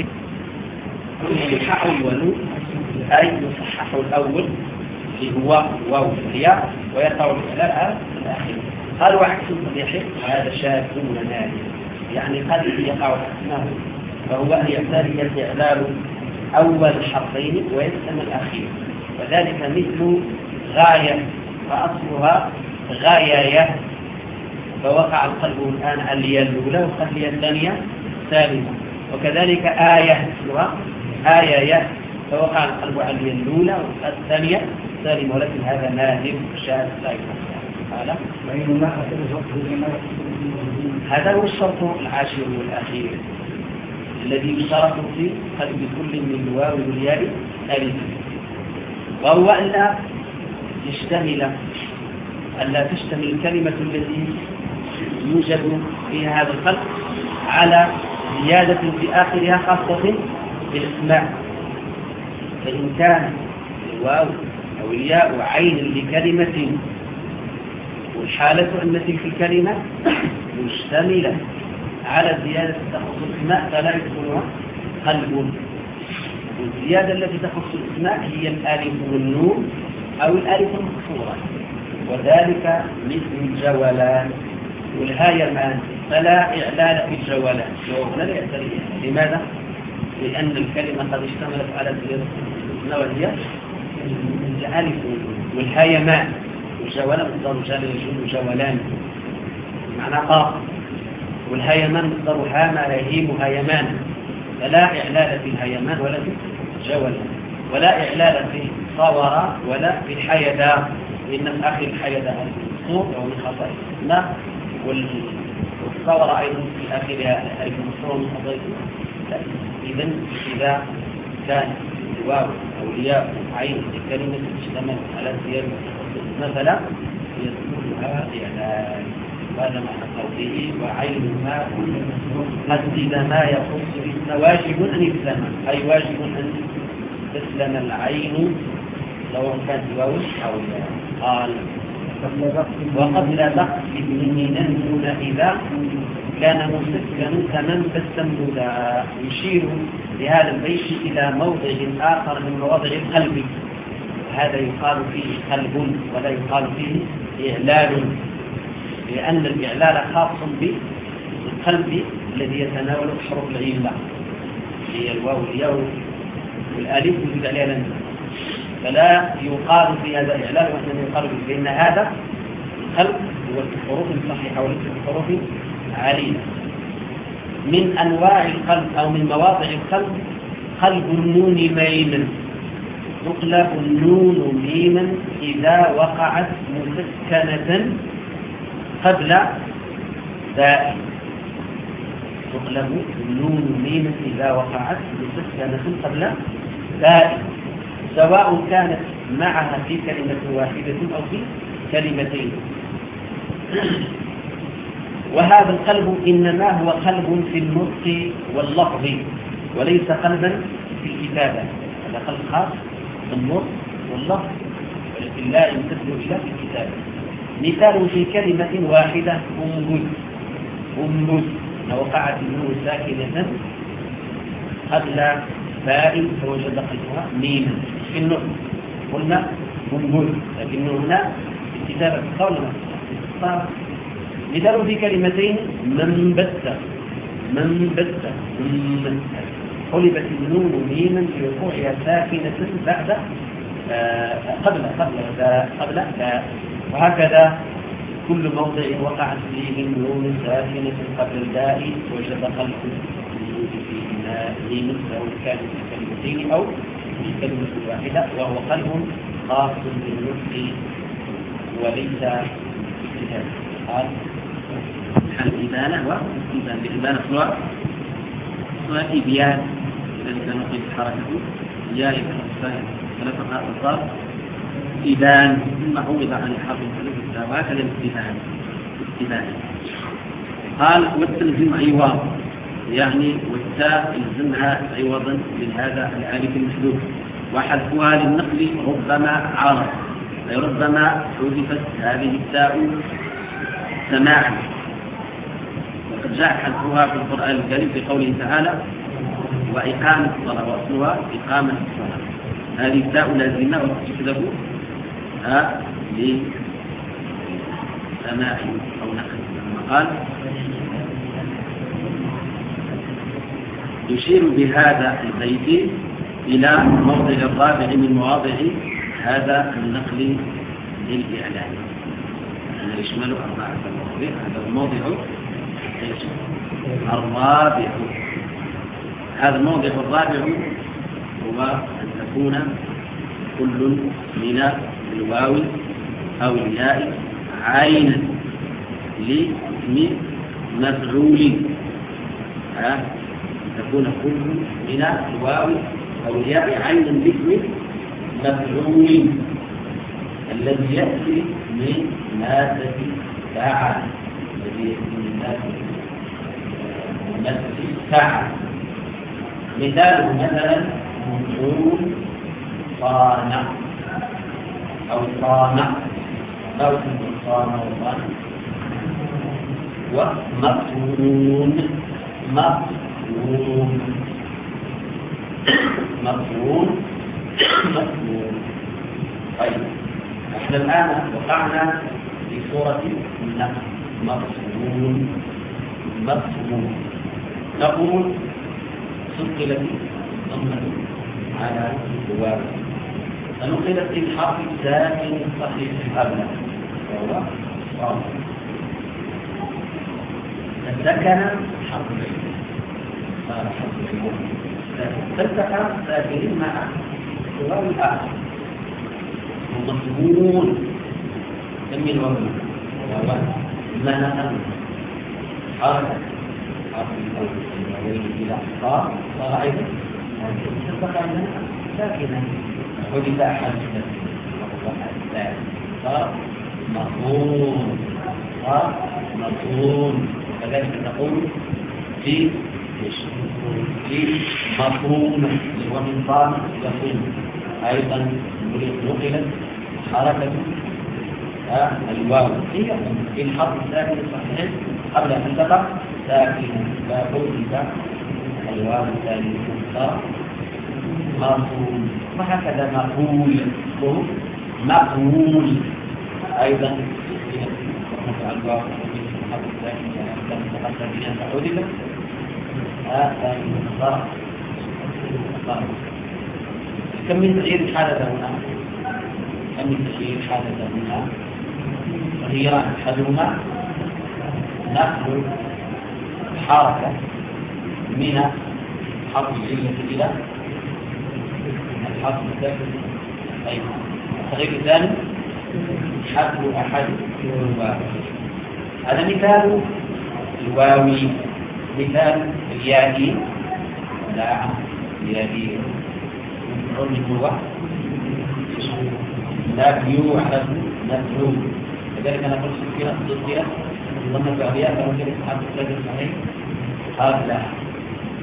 يصحح أول أي يصحح الأول اللي هو واو الياء ويقع الإعلان على الأخير. قالوا عكس الصحيح هذا شاذ ونادر، يعني قد يقع حسنه فهو أن يعتري الإعلان أول حرفين ويسلم الأخير. وذلك مثل غاية فأصلها غاية فوقع القلب الآن على الياء الأولى والقلب الثانية ثالثة. وكذلك آية أصلها آية فوقع القلب على الياء الأولى والثانية ثالثة. ولكن هذا نادر شاذ لا يفعل. هذا هو الشرط العاشر والأخير الذي يشترط في قلب كل من الواو والياء ألف، وهو ألا يشتمل ألا تشتمل الكلمة التي يوجد فيها هذا القلب على زيادة في آخرها خاصة بالإسماع. فإن كان الواو أو الياء عين لكلمة والحالة أن تلك الكلمة مشتملة على زيادة تخص الإسماء فلا يكون قلب. والزيادة التي تخص الإسماء هي الألف والنون أو الألف المكسورة، وذلك مثل الجولان والهايمان فلا إعلان في الجولان وهنا لا يعتري. لماذا؟ لأن الكلمة قد اشتملت على زيادة الإسماء وهي الألف والهايمان. والجولان مصدر جال يجول جولان معنى قاف، والهايمان مصدر هام يهيم هايمان فلا إعلان في الهايمان ولا في الجولان، ولا إعلان في صور ولا في الحيدة لأن في آخر الحيدة المصور وهو من خطأ الإسماء، والصور أيضا في آخرها المصور من خطأ الإسماء. إذن إذا كان الواو أو الياء عين الكلمة تشتمل على زيادة مثلا يذكرها إعلان. هذا معنى قوله وعينها قد ما يخص باسم واجب أن يسلم، أي واجب أن تسلم العين سواء كانت واو أو ياء. قال وقبل بقى ابن دون إذا كان مسكنا كمن فاستمددا. يشير لهذا البيت إلى موضع آخر من مواضع القلب، هذا يقال فيه قلب ولا يقال فيه إعلان، لأن الإعلان خاص بالقلب الذي يتناول حروف العلة هي الواو والياء والألف وجود عليها لن، فلا يقال في هذا الإعلان وإنما يقال بأن هذا القلب هو الحروف الصحيحة وليس الحروف عليلة. من أنواع القلب أو من مواضع القلب قلب النون ميما، تقلب النون ميما إذا وقعت مسكنة قبل داء. تقلب النون ميما إذا وقعت مسكنة قبل داء، سواء كانت معها في كلمة واحدة أو في كلمتين. وهذا القلب إنما هو قلب في النطق واللفظ وليس قلبا في الكتابة. هذا قلب خاص بالنطق واللفظ، ولكن لا يمتثل إلا في الكتاب. مثال في كلمة واحدة أنبت. أنبت وقعت النون ساكنة قبل باء فوجد قلبها ميما في النطق، قلنا أنبت، لكنه هنا في الكتابة قولنا صار. مثال في كلمتين منبت. منبت قلبت النون ميما لوقوعها ساكنة بعد آه قبل قبل قبل لا. وهكذا كل موضع وقعت فيه النون ساكنة قبل الباء وجد قلب في ميم، سواء كان في كلمتين أو في كلمة واحدة، وهو قلب خاص بالنطق وليس بالكتابة. قال الإبانة والإبانة صور صور إبيان إذا نقل حركته يا إبان ثلاثة أصاب إبان ثم عوض عن الحرف الثالث وهكذا الاستبان. استبان قال والتلزم عوض، يعني والتاء يلزمها عوضا من هذا الالف المحذوف، وحذفها للنقل ربما عرض، أي ربما حذفت هذه التاء سماعا. وقد جاء حذفها في القرآن الكريم في قوله تعالى وإقامة الصلاة، وأصلها إقامة الصلاة. هذه التاء لازمة وتحذف لسماع أو نقل. كما قال يشير بهذا البيت إلى موضع الرابع من مواضع هذا النقل للإعلان، أنه يشمل أربعة مواضع. هذا الموضع الرابع. هذا الموضع الرابع هو أن تكون كل من الواو أو الياء عينا لاسم مفعول. تكون كل من الواو أو الياء عينا لاسم مفعول الذي يأتي من مادة فاعل، الذي يأتي من مادة فاعل. مثاله مثلا مفعول صانع أو صانع، أو صانع وصانع. ومفعول مفعول مفعول مفعول. طيب احنا الآن وقعنا في صورة النقل مفعول مفعول. نقول ثقلت الضمة على الواو، فنقلت الحرف الساكن الصحيح قبله وهو صاد، فسكن حرف العين صار حرف العين، فالتقى ساكنين مع الواو الآخر. ومفعول سمي الواو وهو ما نقل حركة حرف الواو إلى صار صار أيضا التقى ساكنا وجد أحد صار مفعول صار مفعول. كذلك نقول في في مفهوم هو من صام يقوم أيضا نقلت حركة الواو في الحرف الساكن الصحيح قبل أن تقع ساكنا، فحذف الواو الثاني صار مفعول. وهكذا مقول مقول أيضا الواو الحرف الثاني تقدم بأن حذفت كم من تغيير حالة هنا كم من تغيير حالة هنا تغييران، أحدهما نقل الحركة من حرف العلة إلى الحرف الساكن. طيب التغيير الثاني حذف أحد الواو. هذا مثال الواوي. مثال الياء لا يدي مفعول هو لا يوحد مفعول. لذلك نقول سكرة سكرة ضمن البعضيات أو كلمة حرف الثالث صحيح قبل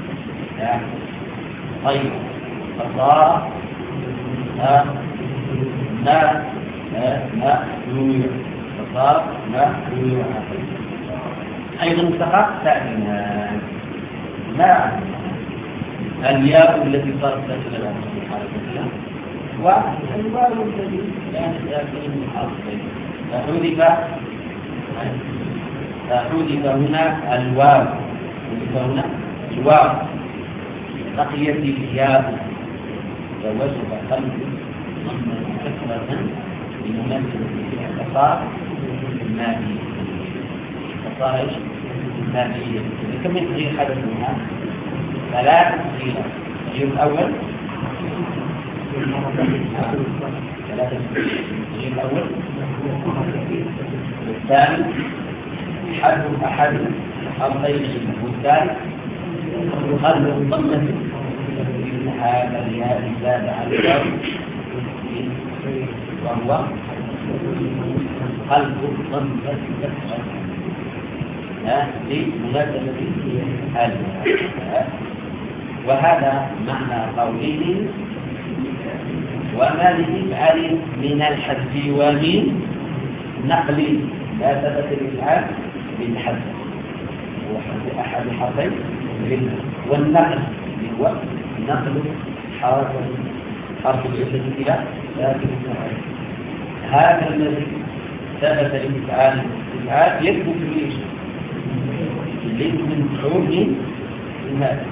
لا. طيب فصار ما مألوع فصار مألوع. أيضا سقط ساكنان مع الياء التي صارت ساكنة في حركتها والواو الذي كان ساكن من حرفين فحذف فحذف هنا الواو حذف هنا الواو بقيت الياء ووجب خلق ضمن كثرة بمناسبة فصار مادي فصار ايش؟ مادية. كم من تغيير حدث منها؟ ثلاث تغييرات. التغيير الأول ثلاثة التغيير الأول والثاني حذف أحد أرضين والثالث خلق ضمن هذا الياء زاد على الواو وهو خلق ضمن كثرة لمناسبة هذا. وهذا معنى قوله وما للإفعال من الحذف ومن نقل لا ثبت الإفعال بالحذف وحذف أحد حرفين والنقل هو نقل حرف حرف العلة إلى ساكن الفعل. هذا الذي ثبت الإفعال الإفعال يثبت ليش؟ ليس من مفعول لماذا؟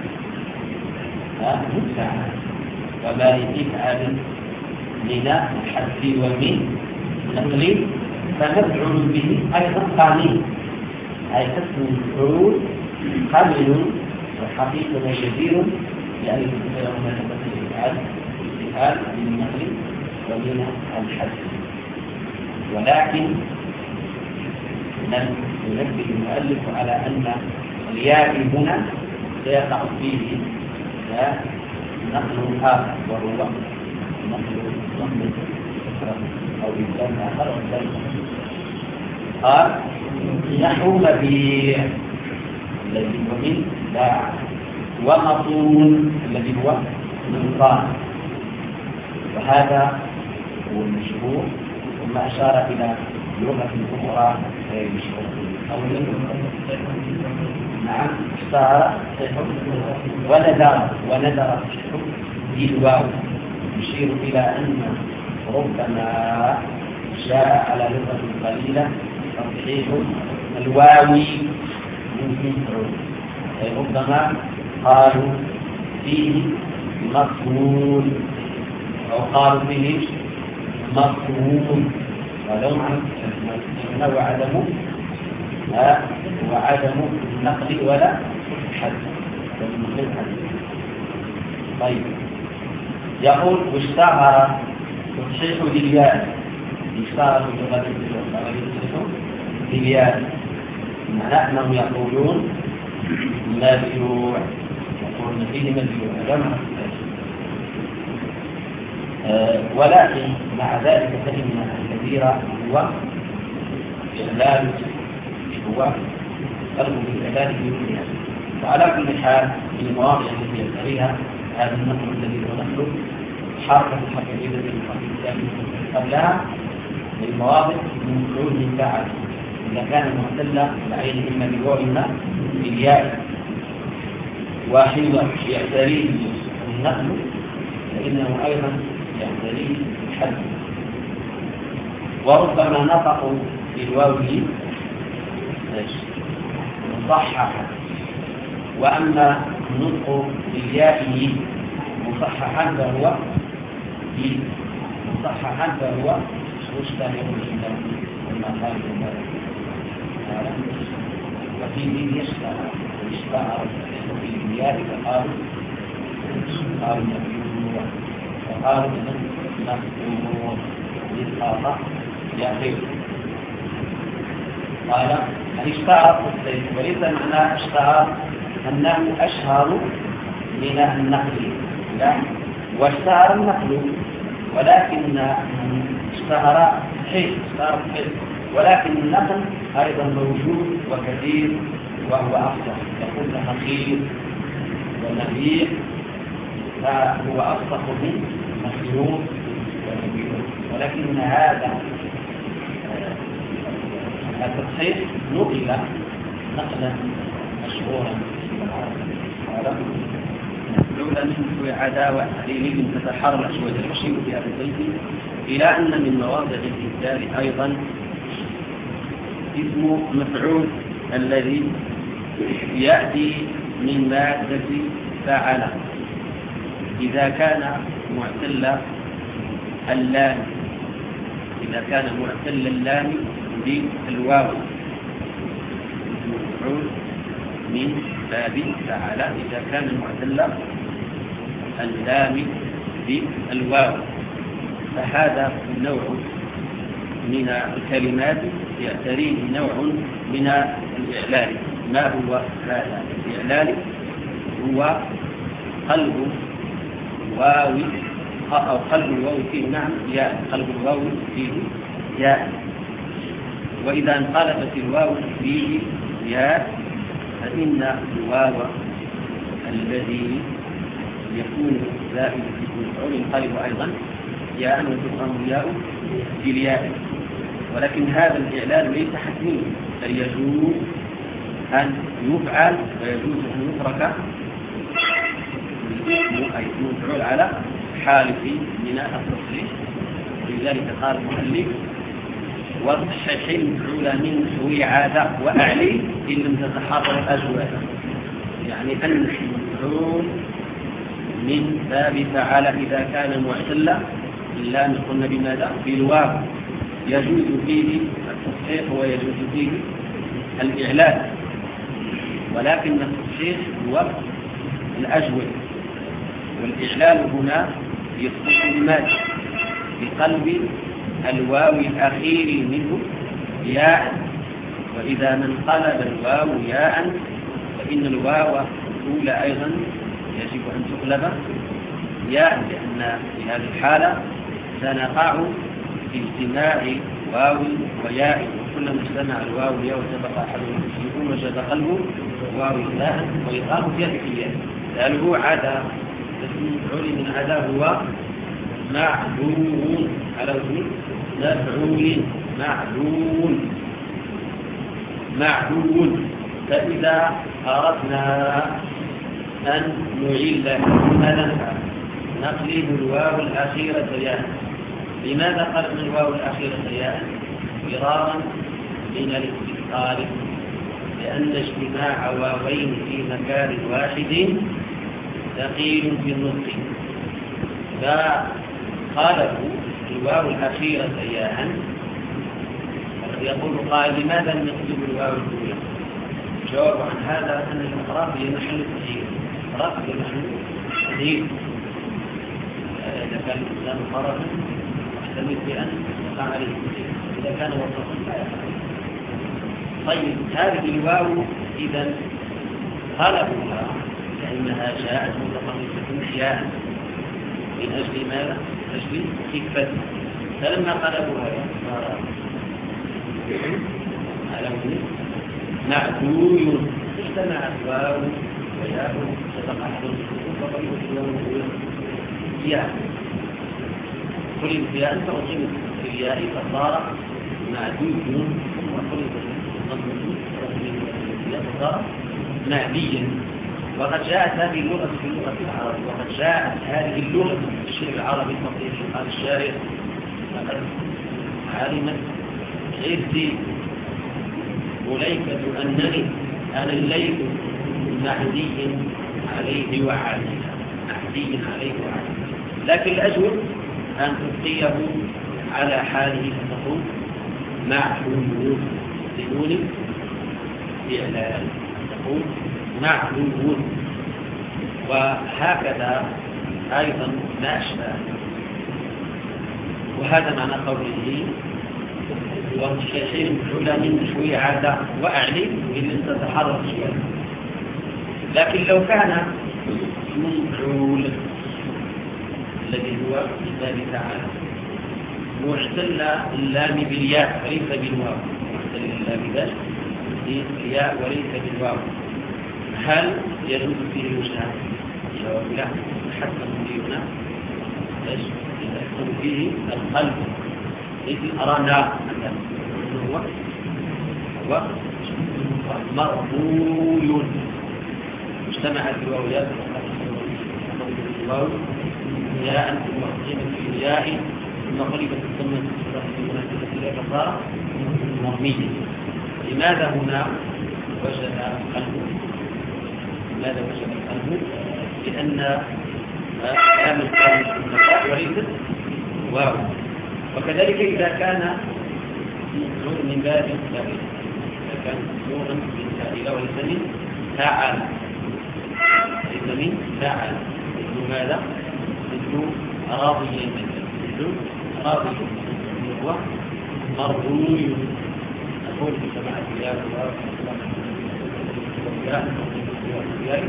مدفع وما لإفعال من الحذف ومن نقل فمفعول به أيضا قانون أي اسم المفعول قانون وحقيقة كثير يعني هنا ثبت الإفعال الإفعال من النقل ومن الحذف. ولكن لم ينبه المؤلف على أن الياء هنا سيقع فيه نقل آخر وهو نقل ضمن أو إنسان آخر أو قال نحو مبيع الذي هو من باع ومطون الذي هو من قال. وهذا هو المشهور ثم أشار إلى لغة أخرى غير مشهورة. نعم اشتهر وندر وندر بالواو يشير إلى أن ربما جاء على لغة قليلة تصحيح الواوي من مفعول أي ربما قالوا فيه مفعول أو قالوا فيه مفعول ولو معنى وعدم وعدم النقل ولا حد. طيب يقول واشتهر تصحيح للياء اشتهر في اللغة تصحيح للياء معناه أنهم يقولون مبيوع يقولون فيه مبيوع جمع أه ولكن مع ذلك فإن الكثير هو إعلان هو قلب بالإعلان بيوتها. وعلى كل حال في المواضع التي يلتقيها هذا النقل الذي هو نقل حركة الحركة التي الثاني قبلها المواضع من مفعول من فاعل إذا كان معتلا بعين إما بالواو إما بالياء واحدة يعتريه النقل فإنه أيضا يعتريه الحذف. وربما نطقوا بالواو مصححا وأما النطق بالياء مصححا فهو مصححا فهو مشتهر جدا كما قال تعالى وفيه يشتهر ويشتهر بالياء فقالوا قالوا مبيوع وقالوا مخدوم للخاطئ يأخذ. قال أن اشتهر السيف وليس معنى اشتهر أنه أشهر من النقل لا واشتهر النقل ولكن اشتهر حيث اشتهر حيث ولكن النقل أيضا موجود وكثير وهو أفضل يقول نخيل ونبيع فهو أصدق من مخيول ونبيع ولكن هذا التصحيح نقل نقلا مشهورا لولا منه عداوة عليه تتحرى الأسود الحشيم في أبي البيت، إلى أن من مواضع الإبدال أيضا اسم مفعول الذي يأتي من مادة فعل إذا كان معتل اللام، إذا كان معتل اللام بالواو، مفعول من باب فعل إذا كان معتل اللام بالواو. فهذا النوع من الكلمات يعتريه نوع من الإعلال. ما هو هذا الإعلال؟ هو قلب واو أو قلب الواو فيه نعم ياء، قلب الواو فيه ياء، وإذا انقلبت الواو فيه ياء فإن الواو الذي يكون زائد في المفعول ينقلب أيضا ياء وتفهم ياء بالياء. ولكن هذا الإعلال ليس حتميا، بل يجوز أن يفعل ويجوز أن يترك أي مفعول على حالة من التصريح. ولذلك قال المؤلف والصحيح المفعول من نحو عادة وأعلي إن لم تتحرر الأزواج، يعني أن المفعول من باب فعل إذا كان معتلا إلا أن قلنا بماذا؟ بالواو، يجوز فيه التصحيح ويجوز فيه الإعلال، ولكن التصحيح هو الأجود، والإعلال هنا يسقط المال بقلب الواو الأخير منه ياء، وإذا ما انقلب الواو ياء فإن الواو الأولى أيضا يجب أن تقلب ياء، لأن في هذه الحالة سنقع في اجتماع واو وياء، وكلما اجتمع الواو والياء وسبق أحدهما يكون وجد قلبه واو ياء ويقام في هذه الياء. هل هو عدا مفعول من عدا هو معلول على وزن مفعول معلول معلول. فإذا أردنا أن نعيد ماذا نفعل؟ نقلب الواو الأخيرة ياء. لماذا قلبنا الواو الأخيرة ياء؟ فرارا من الاستثقال، لأن اجتماع واوين في مكان واحد ثقيل في النطق، فقالبوا الواو الأخيرة ياء. يقول قائل لماذا نقلب الواو الأولى؟ جواب عن هذا أن الإقرار هي محل التغيير، الإقرار هي محل التغيير. إذا كان الإسلام فرضا محتمل بأن يقع عليه التغيير، إذا كان وسطا لا يقع. طيب هذه الواو إذا قلبوها لأنها جاءت متخصصة ياء من أجل ماذا؟ من أجل خفة. فلما قلبوها صار على وزن معدول، اجتمعت واو وياء سبق أحد الخصوص ياء، قلب ياء فأقيمت في الياء فصار معدود، ثم قلب فصار معديا. وقد جاءت هذه اللغة في اللغة العربية، وقد جاءت هذه اللغة في الشعر العربي الفصيح. قال الشاعر لقد علمت عزي مليكة أنني أنا الليل معدي عليه وعلي، معدي عليه وعلي. لكن الأجود أن تبقيه على حاله فتقول معلول بدون إعلان، تقول معلول. وهكذا أيضا ما أشبه. وهذا معنى قوله والشيء مفعول من شوية عادة وأعلي إن تتحرك شوية. لكن لو كان مفعول الذي هو مثال تعالى معتل اللام بالياء وليس بالواو، معتل اللام بالياء وليس بالواو، هل يجوز فيه الوجهان؟ الجواب لا، حتى هنا يحكم فيه القلب مثل أرانا هو هو مرضوي اجتمعت الواويات الواو ياء وقيمة في ياء ثم قلبت الضمة في مناسبة إليك صار مرميا. لماذا هنا وجد القلب؟ لماذا وجد القلب؟ لأن كلام القلب وليست واو. وكذلك إذا كان مفعول من باب الفاعل، إذا كان مفعولا من فاعل وليس من فاعل، ليس من فاعل، مثل ماذا؟ مثل راضيا، مثل راضي هو مرضوي. نقول بسماعة الياء والواو والياء والياء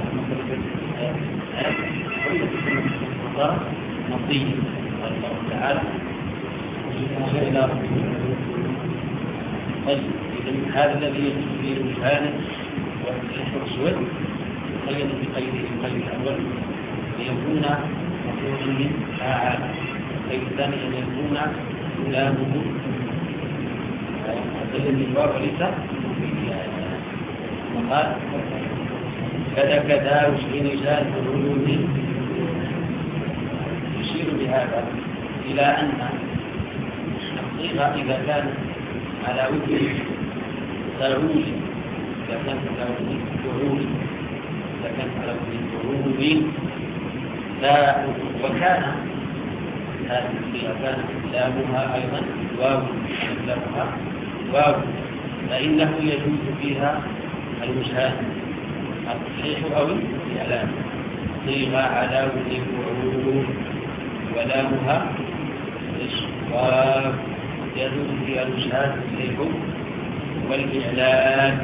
والياء مضي قال الله تعالى إلى ربه. طيب إذن هذا الذي يجب فيه الوجهان والحشر السود قيد بقيده القيد الأول ليكون مفعولا من فاعل، القيد الثاني أن يكون لامه قيد بالواو وليس وقال كذا كذا وشين جاء العلوم. يشير بهذا إلى أن الصيغة إذا كانت على وجه فعول، إذا كانت على وجه فعول، إذا كانت على وجه فعول وكان هذه الصيغة كانت لامها أيضا واو، لامها واو، فإنه يجوز فيها الوجهان التصحيح أو الإعلان. صيغة على وجه فعول ولامها واو يجوز فيها الوجهان التصحيح والإعلان.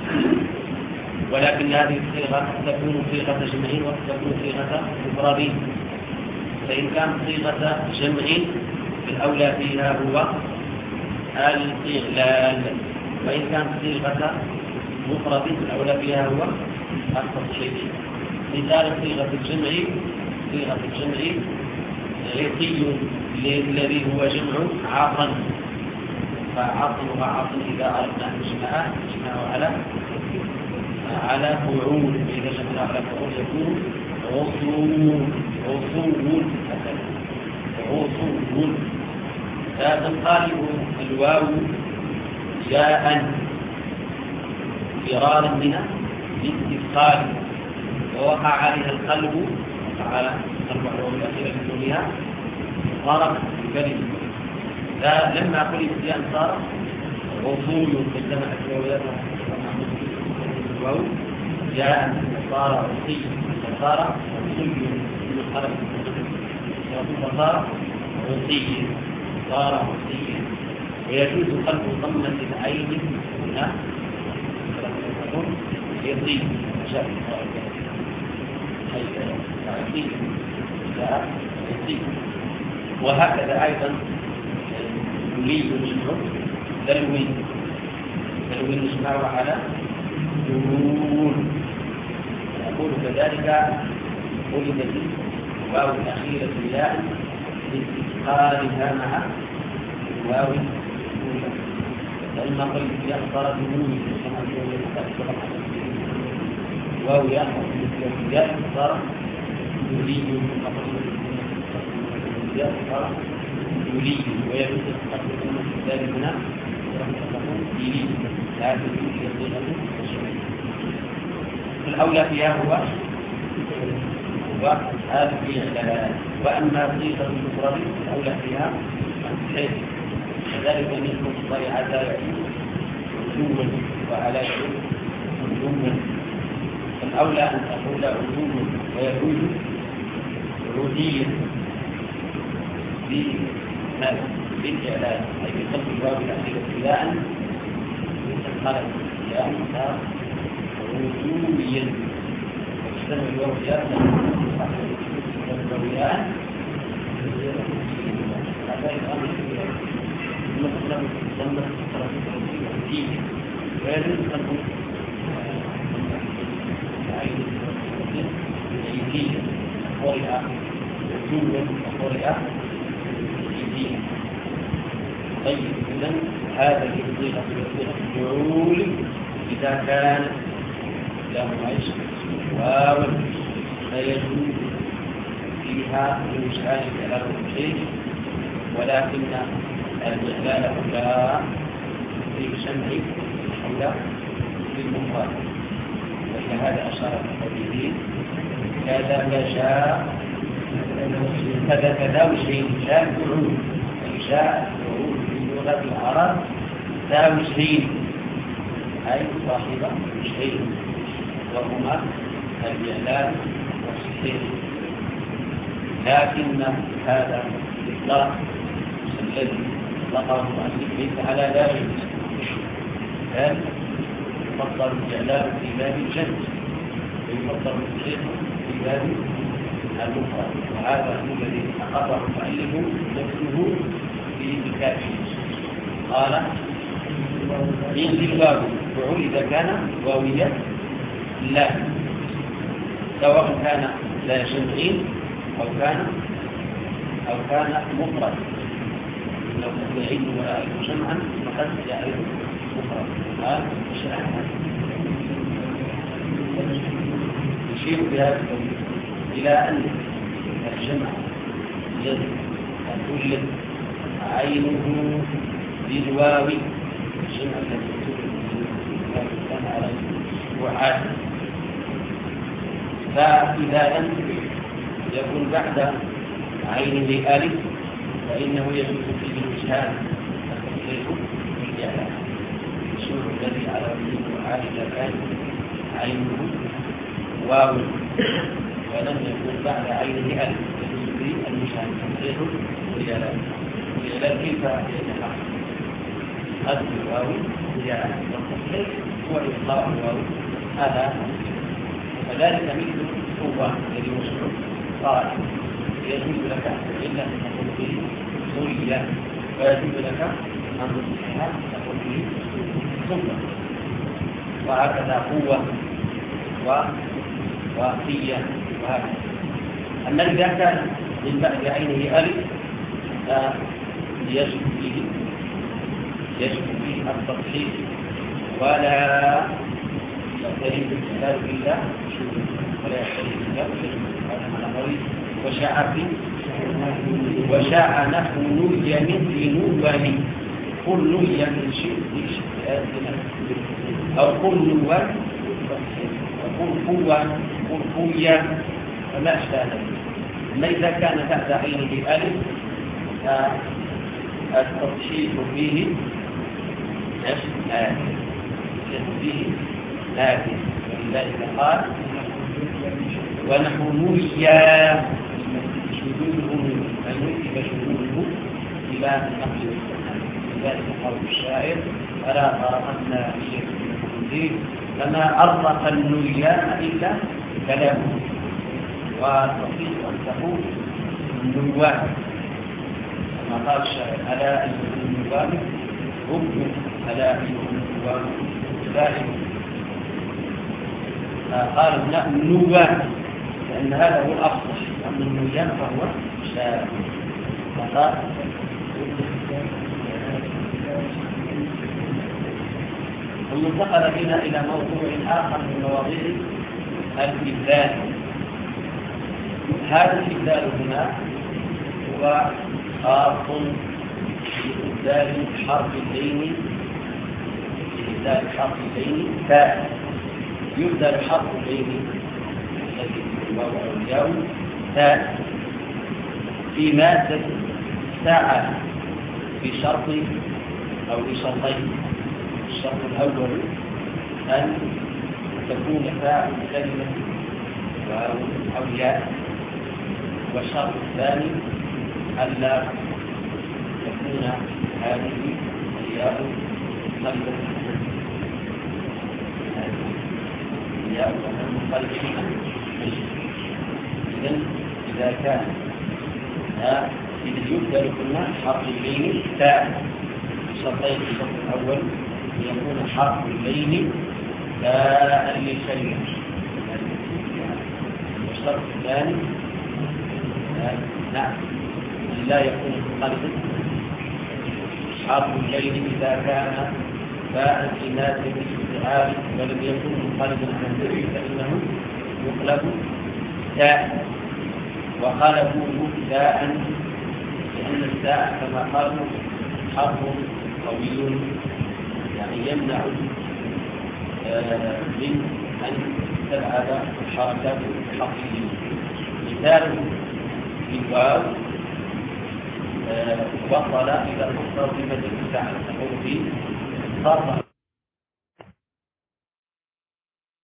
ولكن هذه الصيغة تكون صيغة جمع وتكون صيغة مفرد. فإن كانت صيغة جمع الأولى فيها هو الإعلان، وإن كانت صيغة مفرد الأولى فيها هو التصحيح. مثال صيغة الجمع صيغة الجمع عطي الذي هو جمع عاطا، فعاطا وعاطا إذا أردنا أن نجمعه نجمعه على على فعول، إذا جمعناه على فعول يكون عصول عصول عصول. فتنقلب الواو جاء فرارا من الاستثقال ووقع عليها القلب، وقع على القلب الأخيرة في دونها صارت كلمة. فلما قلت بأن صار عصول اجتمعت الواويات الواو جاء صار عصي فصار عصي من القلب فصار عصي صار عصي. ويجوز قلب ضمة العين هنا يضيء شاء يضيء. وهكذا أيضا يلي منه دلوين دلوين نسمعه على دلول. نقول كذلك قلت الواو الأخيرة الياء لاستثقالها مع الواو الأولى، فلما قلت الياء صارت دلول كما يقول واو ياء الياء صارت دلي الياء صارت دلي. ويجوز تقدم ذلك هنا تكون دلي لا تجوز صيغة الأولى فيها هو هو هذا الإعلان. وأما صيغة المفرد الأولى فيها التصحيح، كذلك مثل الصريعة يعود عدوا وعلى يعود عدوا، فالأولى أن تقول عدوا ويجوز عوديا بالإعلان، أي بقلب الواو الأخيرة ابتداء قال ابتداء صار عدويا، وتستمر الواو الياء الواويان هذا الأمر مثل ضمن الترتيب ويجوز أن عيدية قرئة وجوبا وقرئة عيدية. طيب إذن هذا الصيغة الفعول إذا كانت لام عيش واو فيجوز فيها الإشعال على الشيء، ولكن الإعلال لا في الشمع أو لا في المفرد. وإلى هذا أشار المحدثين كذا شاء كذا كذا وجهين شاء فعول، شاء فعول في لغة العرب ذا وجهين أي صاحب وجهين، وهما الإعلان والصحيح. لكن هذا الإطلاق الذي أطلقه المؤلف ليس على ذلك، بل يفضل الإعلان في باب الجنس ويفضل الصحيح في باب المفرد، وهذا هو الذي أقره المؤلف نفسه في كتابه. قال ينزل الواو فعول إذا كان واوية لا، سواء كان لا شمعين أو كان أو كان مفرد. لو كان يعيد ولا يعرف جمعا فقد يعرف مفرد. هذا شرع يشير بهذا إلى أن الجمع يجب أن توجد عينه بالواو، الجمع الذي كان على وعاد. فإذا لم يكن بعد عينه ألف فإنه يجوز فيه الإجهاد التصريح بالإعلان. الشيء الذي على وجه وعاد إذا كان عينه واو ولم يكن بعد عينه ألف يجوز فيه الإجهاد التصريح بالإعلان. الإعلان كيف يتحقق؟ أدب الواو بالإعلان، والتصريح هو إطلاق الواو هذا. وكذلك مثل هو الذي مشروع قال يجوز لك إلا أن تقول به سوريا، ويجوز لك أن تصحيها تقول به سنة، وهكذا قوة وقية وهكذا. أما إذا كان من بعد عينه ألف يجب فيه يجب فيه التصحيح ولا يختلف الكلام إلا ولا يختلف الكلام إلا وشاع في وشاع نحو نوي مثل نوي، قل نوي من شيء أو قل نوي وقل قوة قل قوية فما أشبه. أما إذا كان بعد عينه ألف التصحيح فيه آه فيه لكن ولذلك قال ونحو نويا شذوذه فنسب شذوذه إلى النقل والسماع. لذلك قول الشاعر فلا طرقتنا في الدين فما أرق النويا إلا كلامه. والتصحيح أن تقول النواه كما قال الشاعر ألا أيها النواب هم ألا أيها النواب ذلك قالوا لا النواب لأن هذا هو الأفضل، أما النويان فهو شاعر. فقال ثم انتقل بنا إلى موضوع آخر من مواضيع الإبدال. هذا الإبدال هنا هو خاص بإبدال حرف الدين بإبدال حرف الدين تاء. يبدل حرف الدين الذي هو اليوم تاء في مادة ساعة بشرط أو بشرطين. الشرط الأول أن تكون فاعل كلمة واو أو ياء، والشرط الثاني ألا تكون هذه الياء قلبا الياء قلبا. إذن إذا كان إذا يبدل كنا حرف اللين تاء بشرطين. الشرط الأول يكون حرف اللين تاء للكلمة، والشرط الثاني نعم لا يكون قلبا حرف الليل إذا كان باء إناث بالاستعارة ولم يكن منقلبا عن ذلك فإنه يقلب تاء، وقلبوه تاء لأن التاء كما قالوا حرف قوي يعني يمنع من أن تبعد حركة حقه. مثال في الواو وصل إلى الأخرى بمدى الساعة تقول في صرف